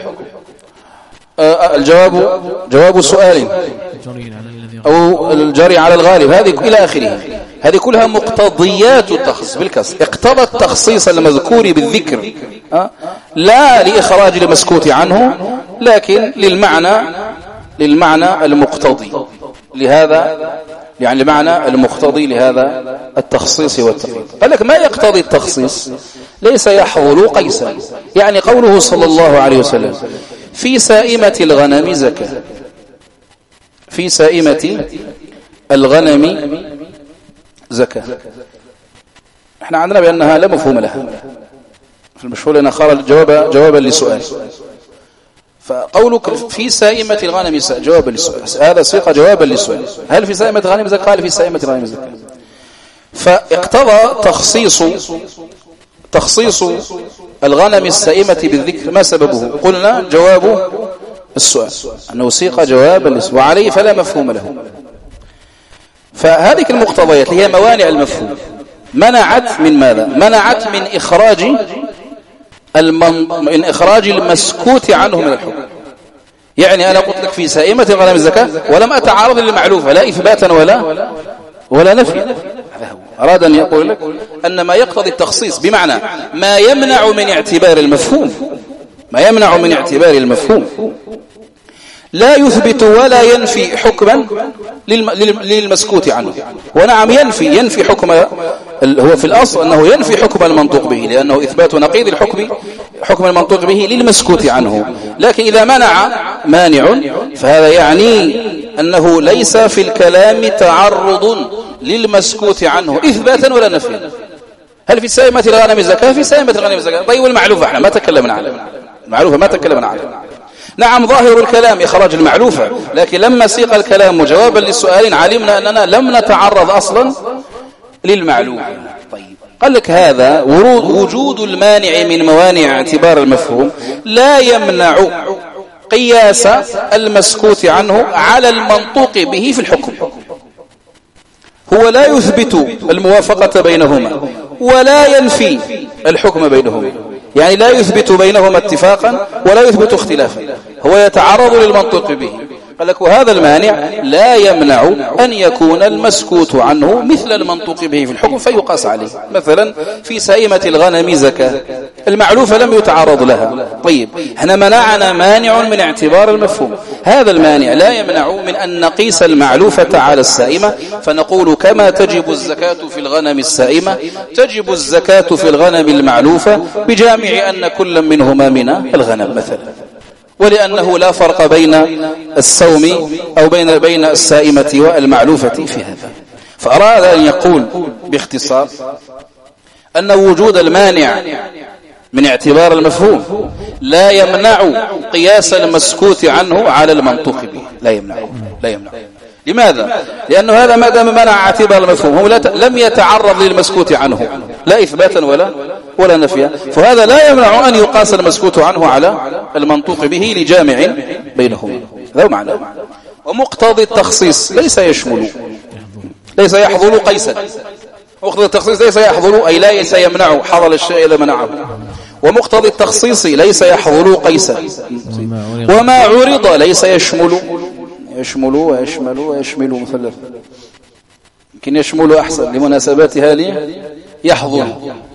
جواب سؤال أو الجري على الغالب، هذه إلى آخره. هذه كلها مقتضيات التخصيص بالكسر. اقتضى التخصيص المذكور بالذكر لا لإخراج المسكوت عنه، لكن للمعنى المقتضي لهذا، يعني المعنى المقتضي لهذا التخصيص والتقييد. قال لك ما يقتضي التخصيص ليس يحضر قيسا، يعني قوله صلى الله عليه وسلم: في سائمة الغنم زكاة، في سائمة الغنم زكاة. احنا عندنا بأنها لا مفهوم لها في المشهور، لأنها خرج جوابا لسؤال. فقولك في سائمة الغنم جوابا للسؤال، هذا صيغة جوابا للسؤال: هل في سائمة الغنم زكاة؟ قال في سائمة الغنم زكاة. فاقتضى تخصيص الغنم السائمة بالذكر. ما سببه؟ قلنا جواب السؤال، أنه صيغة جوابا للسؤال، وعليه فلا مفهوم له. فهذه المقتضيات هي موانع المفهوم، منعت من ماذا؟ منعت من إخراج المسكوت عنه من الحكم. يعني أنا قلت لك في سائمة الغنم الزكاة ولم أتعارض للمعلوفة لا إثباتا ولا نفي. أراد أن يقول لك أن ما يقتضي التخصيص بمعنى ما يمنع من اعتبار المفهوم، لا يثبت ولا ينفي حكما للمسكوت عنه. ونعم ينفي حكم، هو في الأصل أنه ينفي حكم المنطوق به، لأنه إثبات نقيض حكم المنطوق به للمسكوت عنه. لكن إذا مانع فهذا يعني أنه ليس في الكلام تعرض للمسكوت عنه إثباتا ولا نفيا. هل في سائمة الغنم زكاة؟ في سائمة الغنم زكاة. طيب والمعلوفة احنا ما تكلمنا عنها، المعلوفة ما تكلمنا عنها. نعم ظاهر الكلام إخراج المعلوفة، لكن لما سيق الكلام جوابا للسؤال علمنا أننا لم نتعرض أصلا للمعلوفة. طيب قال لك هذا وجود المانع من موانع اعتبار المفهوم لا يمنع قياس المسكوت عنه على المنطوق به في الحكم. هو لا يثبت الموافقة بينهما ولا ينفي الحكم بينهما، يعني لا يثبت بينهما اتفاقا ولا يثبت اختلافا، هو يتعرض للمنطوق به. قال لك وهذا المانع لا يمنع أن يكون المسكوت عنه مثل المنطوق به في الحكم فيقاس عليه. مثلا في سائمة الغنم زكاة، المعلوفة لم يتعرض لها. طيب هنا منعنا مانع من اعتبار المفهوم، هذا المانع لا يمنع من أن نقيس المعلوفة على السائمة، فنقول كما تجب الزكاة في الغنم السائمة تجب الزكاة في الغنم المعلوفة، بجامع أن كل منهما من الغنم مثلا، ولأنه لا فرق بين السوم أو بين السائمة والمعلوفة في هذا. فأراد أن يقول باختصار أن وجود المانع من اعتبار المفهوم لا يمنع قياس المسكوت عنه على المنطوق به، لا يمنع. لماذا؟ لأنه هذا ما دام منع اعتبار المفهوم، هو لم يتعرض للمسكوت عنه لا إثباتا ولا نفيا، فهذا لا يمنع أن يقاس المسكوت عنه على المنطوق به لجامع بينهما. هذا معنى. ومقتضي التخصيص ليس يحضر قيسا. مقتضي التخصيص ليس يحضر أي ليس يمنع حضر الشيء إذا منعه. ومقتضي التخصيص ليس يحضر قيسا. وما عرض ليس يشمل ويشمل مثلث، يمكن يشمل أحسن لمناسبات هذه يحضر.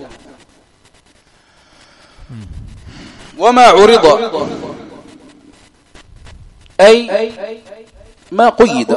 وما عرض أي ما قيد،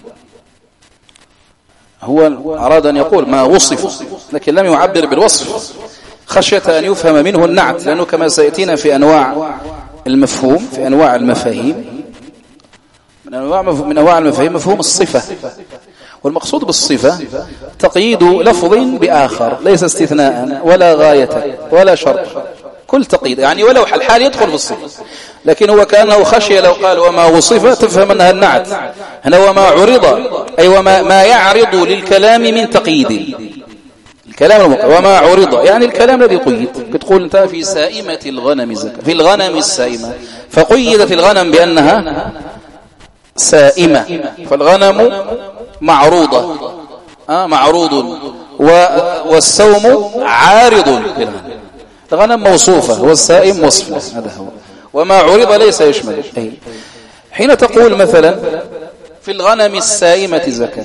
هو أراد أن يقول ما وصف لكن لم يعبر بالوصف خشية أن يفهم منه النعت، لأنه كما سيأتينا في أنواع المفهوم في أنواع المفاهيم من أنواع المفاهيم مفهوم الصفة، والمقصود بالصفة تقييد لفظ بآخر ليس استثناء ولا غاية ولا شرط، كل تقييد يعني ولو الحال يدخل في الصفة، لكن هو كأنه خشية لو قال وما وصف تفهم أنها النعت. هنا وما عرض أي ما يعرض للكلام من تقييد الكلام وما عرض يعني الكلام الذي قيد. تقول أنت في سائمة الغنم زكاة، في الغنم السائمة، فقيدت الغنم بأنها سائمة، فالغنم معروضة معروض والسوم عارض للغنم. الغنم موصوفة والسائم وصف، هذا هو. وما عرض ليس يشمل. حين تقول مثلا في الغنم السائمة زكاة،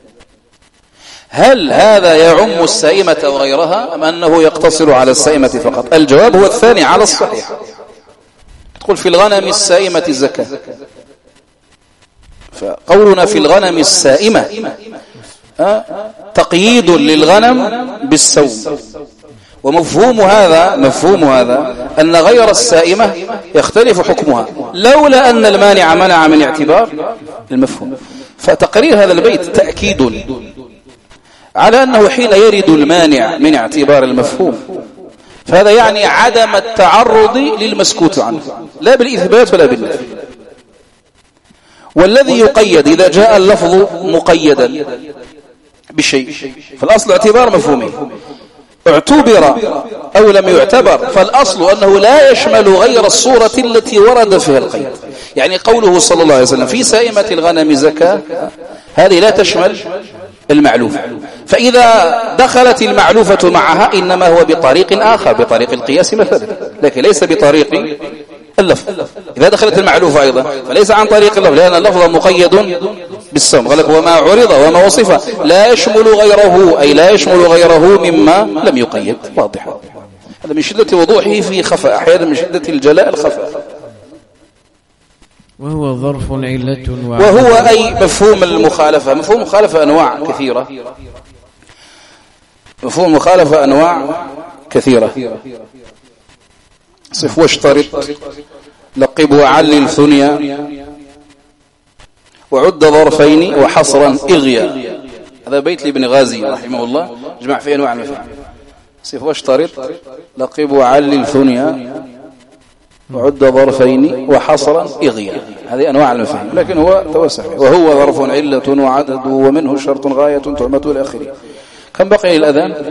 هل هذا يعم السائمة وغيرها أم أنه يقتصر على السائمة فقط؟ الجواب هو الثاني على الصحيح. تقول في الغنم السائمة زكاة، فقولنا في الغنم السائمة تقييد للغنم بالسوم، ومفهوم هذا أن غير السائمة يختلف حكمها لولا أن المانع منع من اعتبار المفهوم. فتقرير هذا البيت تأكيد على أنه حين يرد المانع من اعتبار المفهوم فهذا يعني عدم التعرض للمسكوت عنه لا بالإثبات ولا بالنفي. والذي يقيد إذا جاء اللفظ مقيدا بشيء فالأصل اعتبار مفهومه، اعتبر أو لم يعتبر فالأصل أنه لا يشمل غير الصورة التي ورد فيها القيد. يعني قوله صلى الله عليه وسلم في سائمة الغنم زكاة، هذه لا تشمل المعلوفة، فإذا دخلت المعلوفة معها إنما هو بطريق آخر، بطريق القياس مثلا، لكن ليس بطريق اللفظ. إذا دخلت المعلوفة أيضا فليس عن طريق اللفظ، لأن اللفظ مقيد بالسوم. قال لك وما عرض وما وصف لا يشمل غيره، أي لا يشمل غيره مما لم يقيد. واضح. هذا من شدة وضوحه في خفاء، أحيانا من شدة الجلاء الخفاء. وهو ظرف علة وهو أي مفهوم المخالفة. مفهوم المخالفة أنواع كثيرة، مفهوم المخالفة أنواع كثيرة. صف واشترط، لقب وعلل ثنيا، وعد ظرفين وحصرا اغيا. هذا بيت لابن غازي رحمه الله، جمع في أنواع المفاهيم. صف واشترط، لقب وعلل ثنيا، وعد ظرفين وحصرا اغيا. هذه أنواع المفاهيم، لكن هو توسع. وهو ظرف علة وعدد ومنه شرط غاية تعمة الآخرين. كم بقي الأذان؟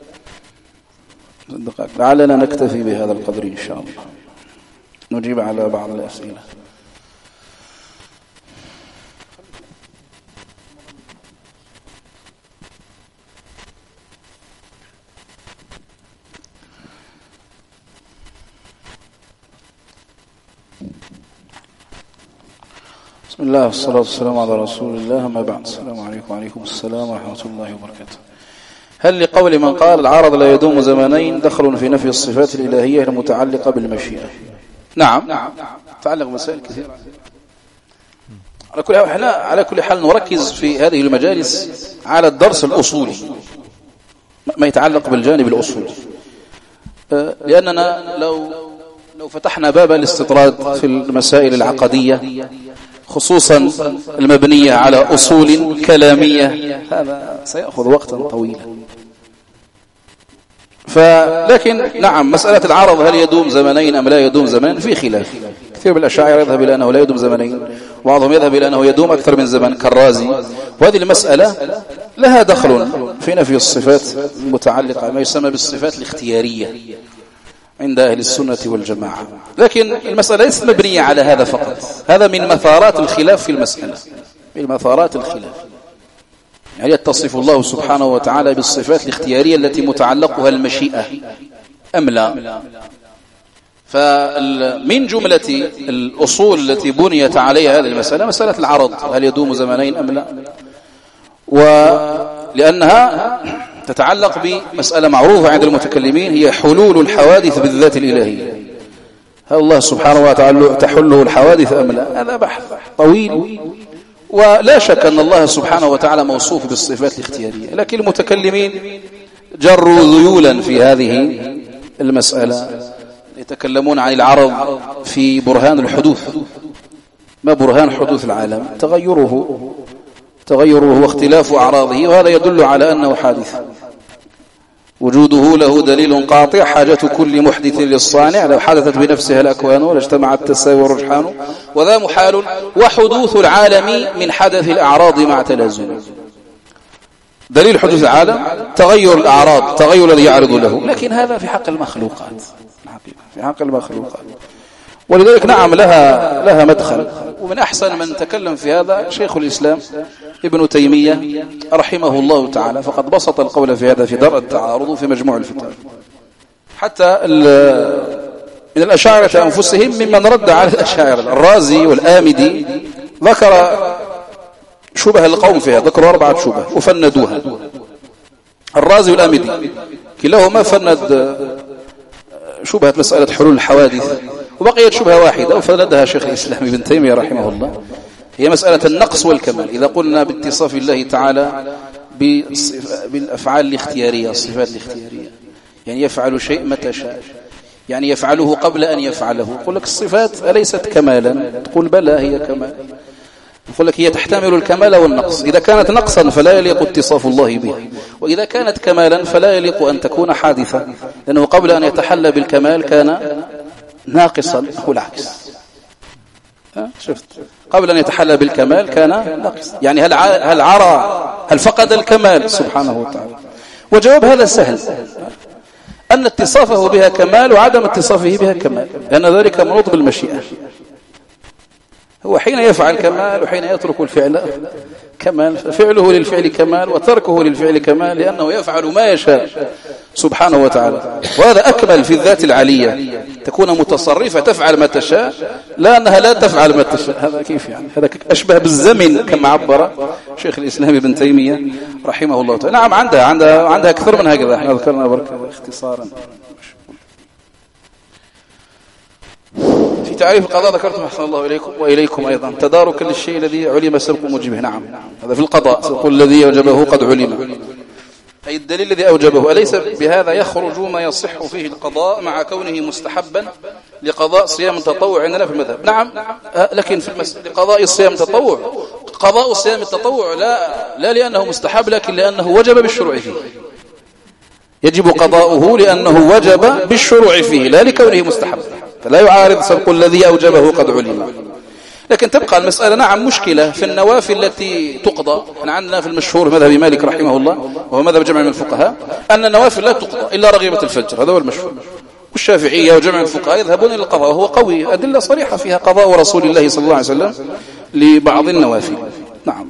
لعلنا نكتفي بهذا القدر إن شاء الله، نجيب على بعض الأسئلة. بسم الله والصلاة والسلام على رسول الله، ما بعد. السلام عليكم وعليكم السلام ورحمة الله وبركاته. هل لقول من قال العرض لا يدوم زمنين دخل في نفي الصفات الإلهية المتعلقة بالمشيئة؟ نعم، تعلق مسائل كثيرة. على كل حال نركز في هذه المجالس على الدرس الأصولي، ما يتعلق بالجانب الأصولي، لأننا لو فتحنا باب الاستطراد في المسائل العقدية خصوصا المبنية على أصول كلامية هذا سيأخذ وقتا طويلا. لكن نعم، مسألة العرض هل يدوم زمنين أم لا يدوم زمان في خلاف كثير من الأشاعرة يذهب إلى أنه لا يدوم زمنين، وبعضهم يذهب إلى أنه يدوم أكثر من زمن كالرازي. وهذه المسألة لها دخل في نفي الصفات المتعلقة ما يسمى بالصفات الاختيارية عند أهل السنة والجماعة، لكن المسألة ليست مبنية على هذا فقط، هذا من مثارات الخلاف في المسألة، من مثارات الخلاف. يعني يتصف الله سبحانه وتعالى بالصفات الاختيارية التي متعلقها المشيئة أم لا؟ فمن جملة الأصول التي بنيت عليها هذه المسألة مسألة العرض، هل يدوم زمنين أم لا؟ ولأنها تتعلق بمسألة معروفة عند المتكلمين، هي حلول الحوادث بالذات الإلهية. هل الله سبحانه وتعالى تحله الحوادث أم لا؟ هذا بحث طويل، ولا شك أن الله سبحانه وتعالى موصوف بالصفات الاختيارية، لكن المتكلمين جروا ذيولا في هذه المسألة، يتكلمون عن العرض في برهان الحدوث. ما برهان حدوث العالم؟ تغيره واختلاف أعراضه، وهذا يدل على أنه حادث. وجوده له دليل قاطع، حاجة كل محدث للصانع، لو حدثت بنفسها الأكوان لاجتمع التساوي والرجحان، وذا محال. وحدوث العالم من حدث الأعراض مع تلازم. دليل حدوث العالم تغير الأعراض، تغير الذي يعرض له، لكن هذا في حق المخلوقات، في حق المخلوقات. ولذلك نعم لها مدخل. ومن أحسن من تكلم في هذا شيخ الإسلام ابن تيمية رحمه الله تعالى، فقد بسط القول في هذا في درء التعارض في مجموع الفتاوى. حتى من الأشاعرة أنفسهم ممن رد على الأشاعرة، الرازي والآمدي ذكر شبه القوم فيها، ذكروا 4 شبه وفندوها. الرازي والآمدي كلاهما فند شبهة مسألة حلول الحوادث، وبقيت شبهة واحدة وفندها شيخ الإسلام ابن تيمية رحمه الله، هي مسألة النقص والكمال. إذا قلنا باتصاف الله تعالى بالأفعال الاختيارية، الصفات الاختيارية، يعني يفعل شيء متى شاء، يعني يفعله قبل أن يفعله. يقول لك الصفات أليست كمالا؟ تقول بلى هي كمال. يقول لك هي تحتمل الكمال والنقص، إذا كانت نقصا فلا يليق اتصاف الله به، وإذا كانت كمالا فلا يليق أن تكون حادثة، لأنه قبل أن يتحلى بالكمال كان ناقصا، أو العكس. شفت؟ قبل أن يتحلى بالكمال كان ناقصا، يعني هل فقد الكمال سبحانه وتعالى؟ وجواب هذا سهل، أن اتصافه بها كمال وعدم اتصافه بها كمال، لأن ذلك منوط بالمشيئة. هو حين يفعل كمال وحين يترك الفعل كمال، ففعله للفعل كمال وتركه للفعل كمال، لأنه يفعل ما يشاء سبحانه وتعالى. وهذا أكمل في الذات العلية، تكون متصرفة تفعل ما تشاء، لا أنها لا تفعل ما تشاء. هذا كيف يعني؟ هذا أشبه بالزمن كما عبر شيخ الإسلام ابن تيمية رحمه الله تعالى. نعم عندها أكثر من هكذا، احنا ذكرنا بركة اختصارا. في تعريف القضاء ذكرتم أحسن الله إليكم وإليكم أيضا تدارك للشيء الذي علم سبق موجبه. نعم هذا في القضاء، سيقول الذي أوجبه قد علم، أي الدليل الذي أوجبه. أليس بهذا يخرج ما يصح فيه القضاء مع كونه مستحبا لقضاء صيام التطوع عندنا في المذهب؟ نعم، لكن في لقضاء الصيام التطوع، قضاء صيام التطوع لا لأنه مستحب، لكن لأنه وجب بالشروع فيه، يجب قضاؤه لأنه وجب بالشروع فيه لا لكونه مستحب، فلا يعارض سبق الذي أوجبه قد علم. لكن تبقى المسألة نعم مشكلة في النوافل التي تقضى. احنا عندنا في المشهور مذهب مالك رحمه الله وهو مذهب جمع من الفقهاء أن النوافل لا تقضى إلا رغيبة الفجر، هذا هو المشهور. والشافعية وجمع الفقهاء يذهبون إلى القضاء، وهو قوي، أدلة صريحة فيها قضاء رسول الله صلى الله عليه وسلم لبعض النوافل. نعم،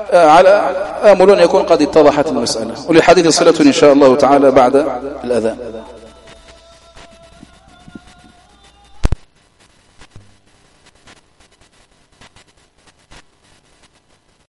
فعلى آمل أن يكون قد اتضحت المسألة، وللحديث صلة إن شاء الله تعالى بعد الأذان.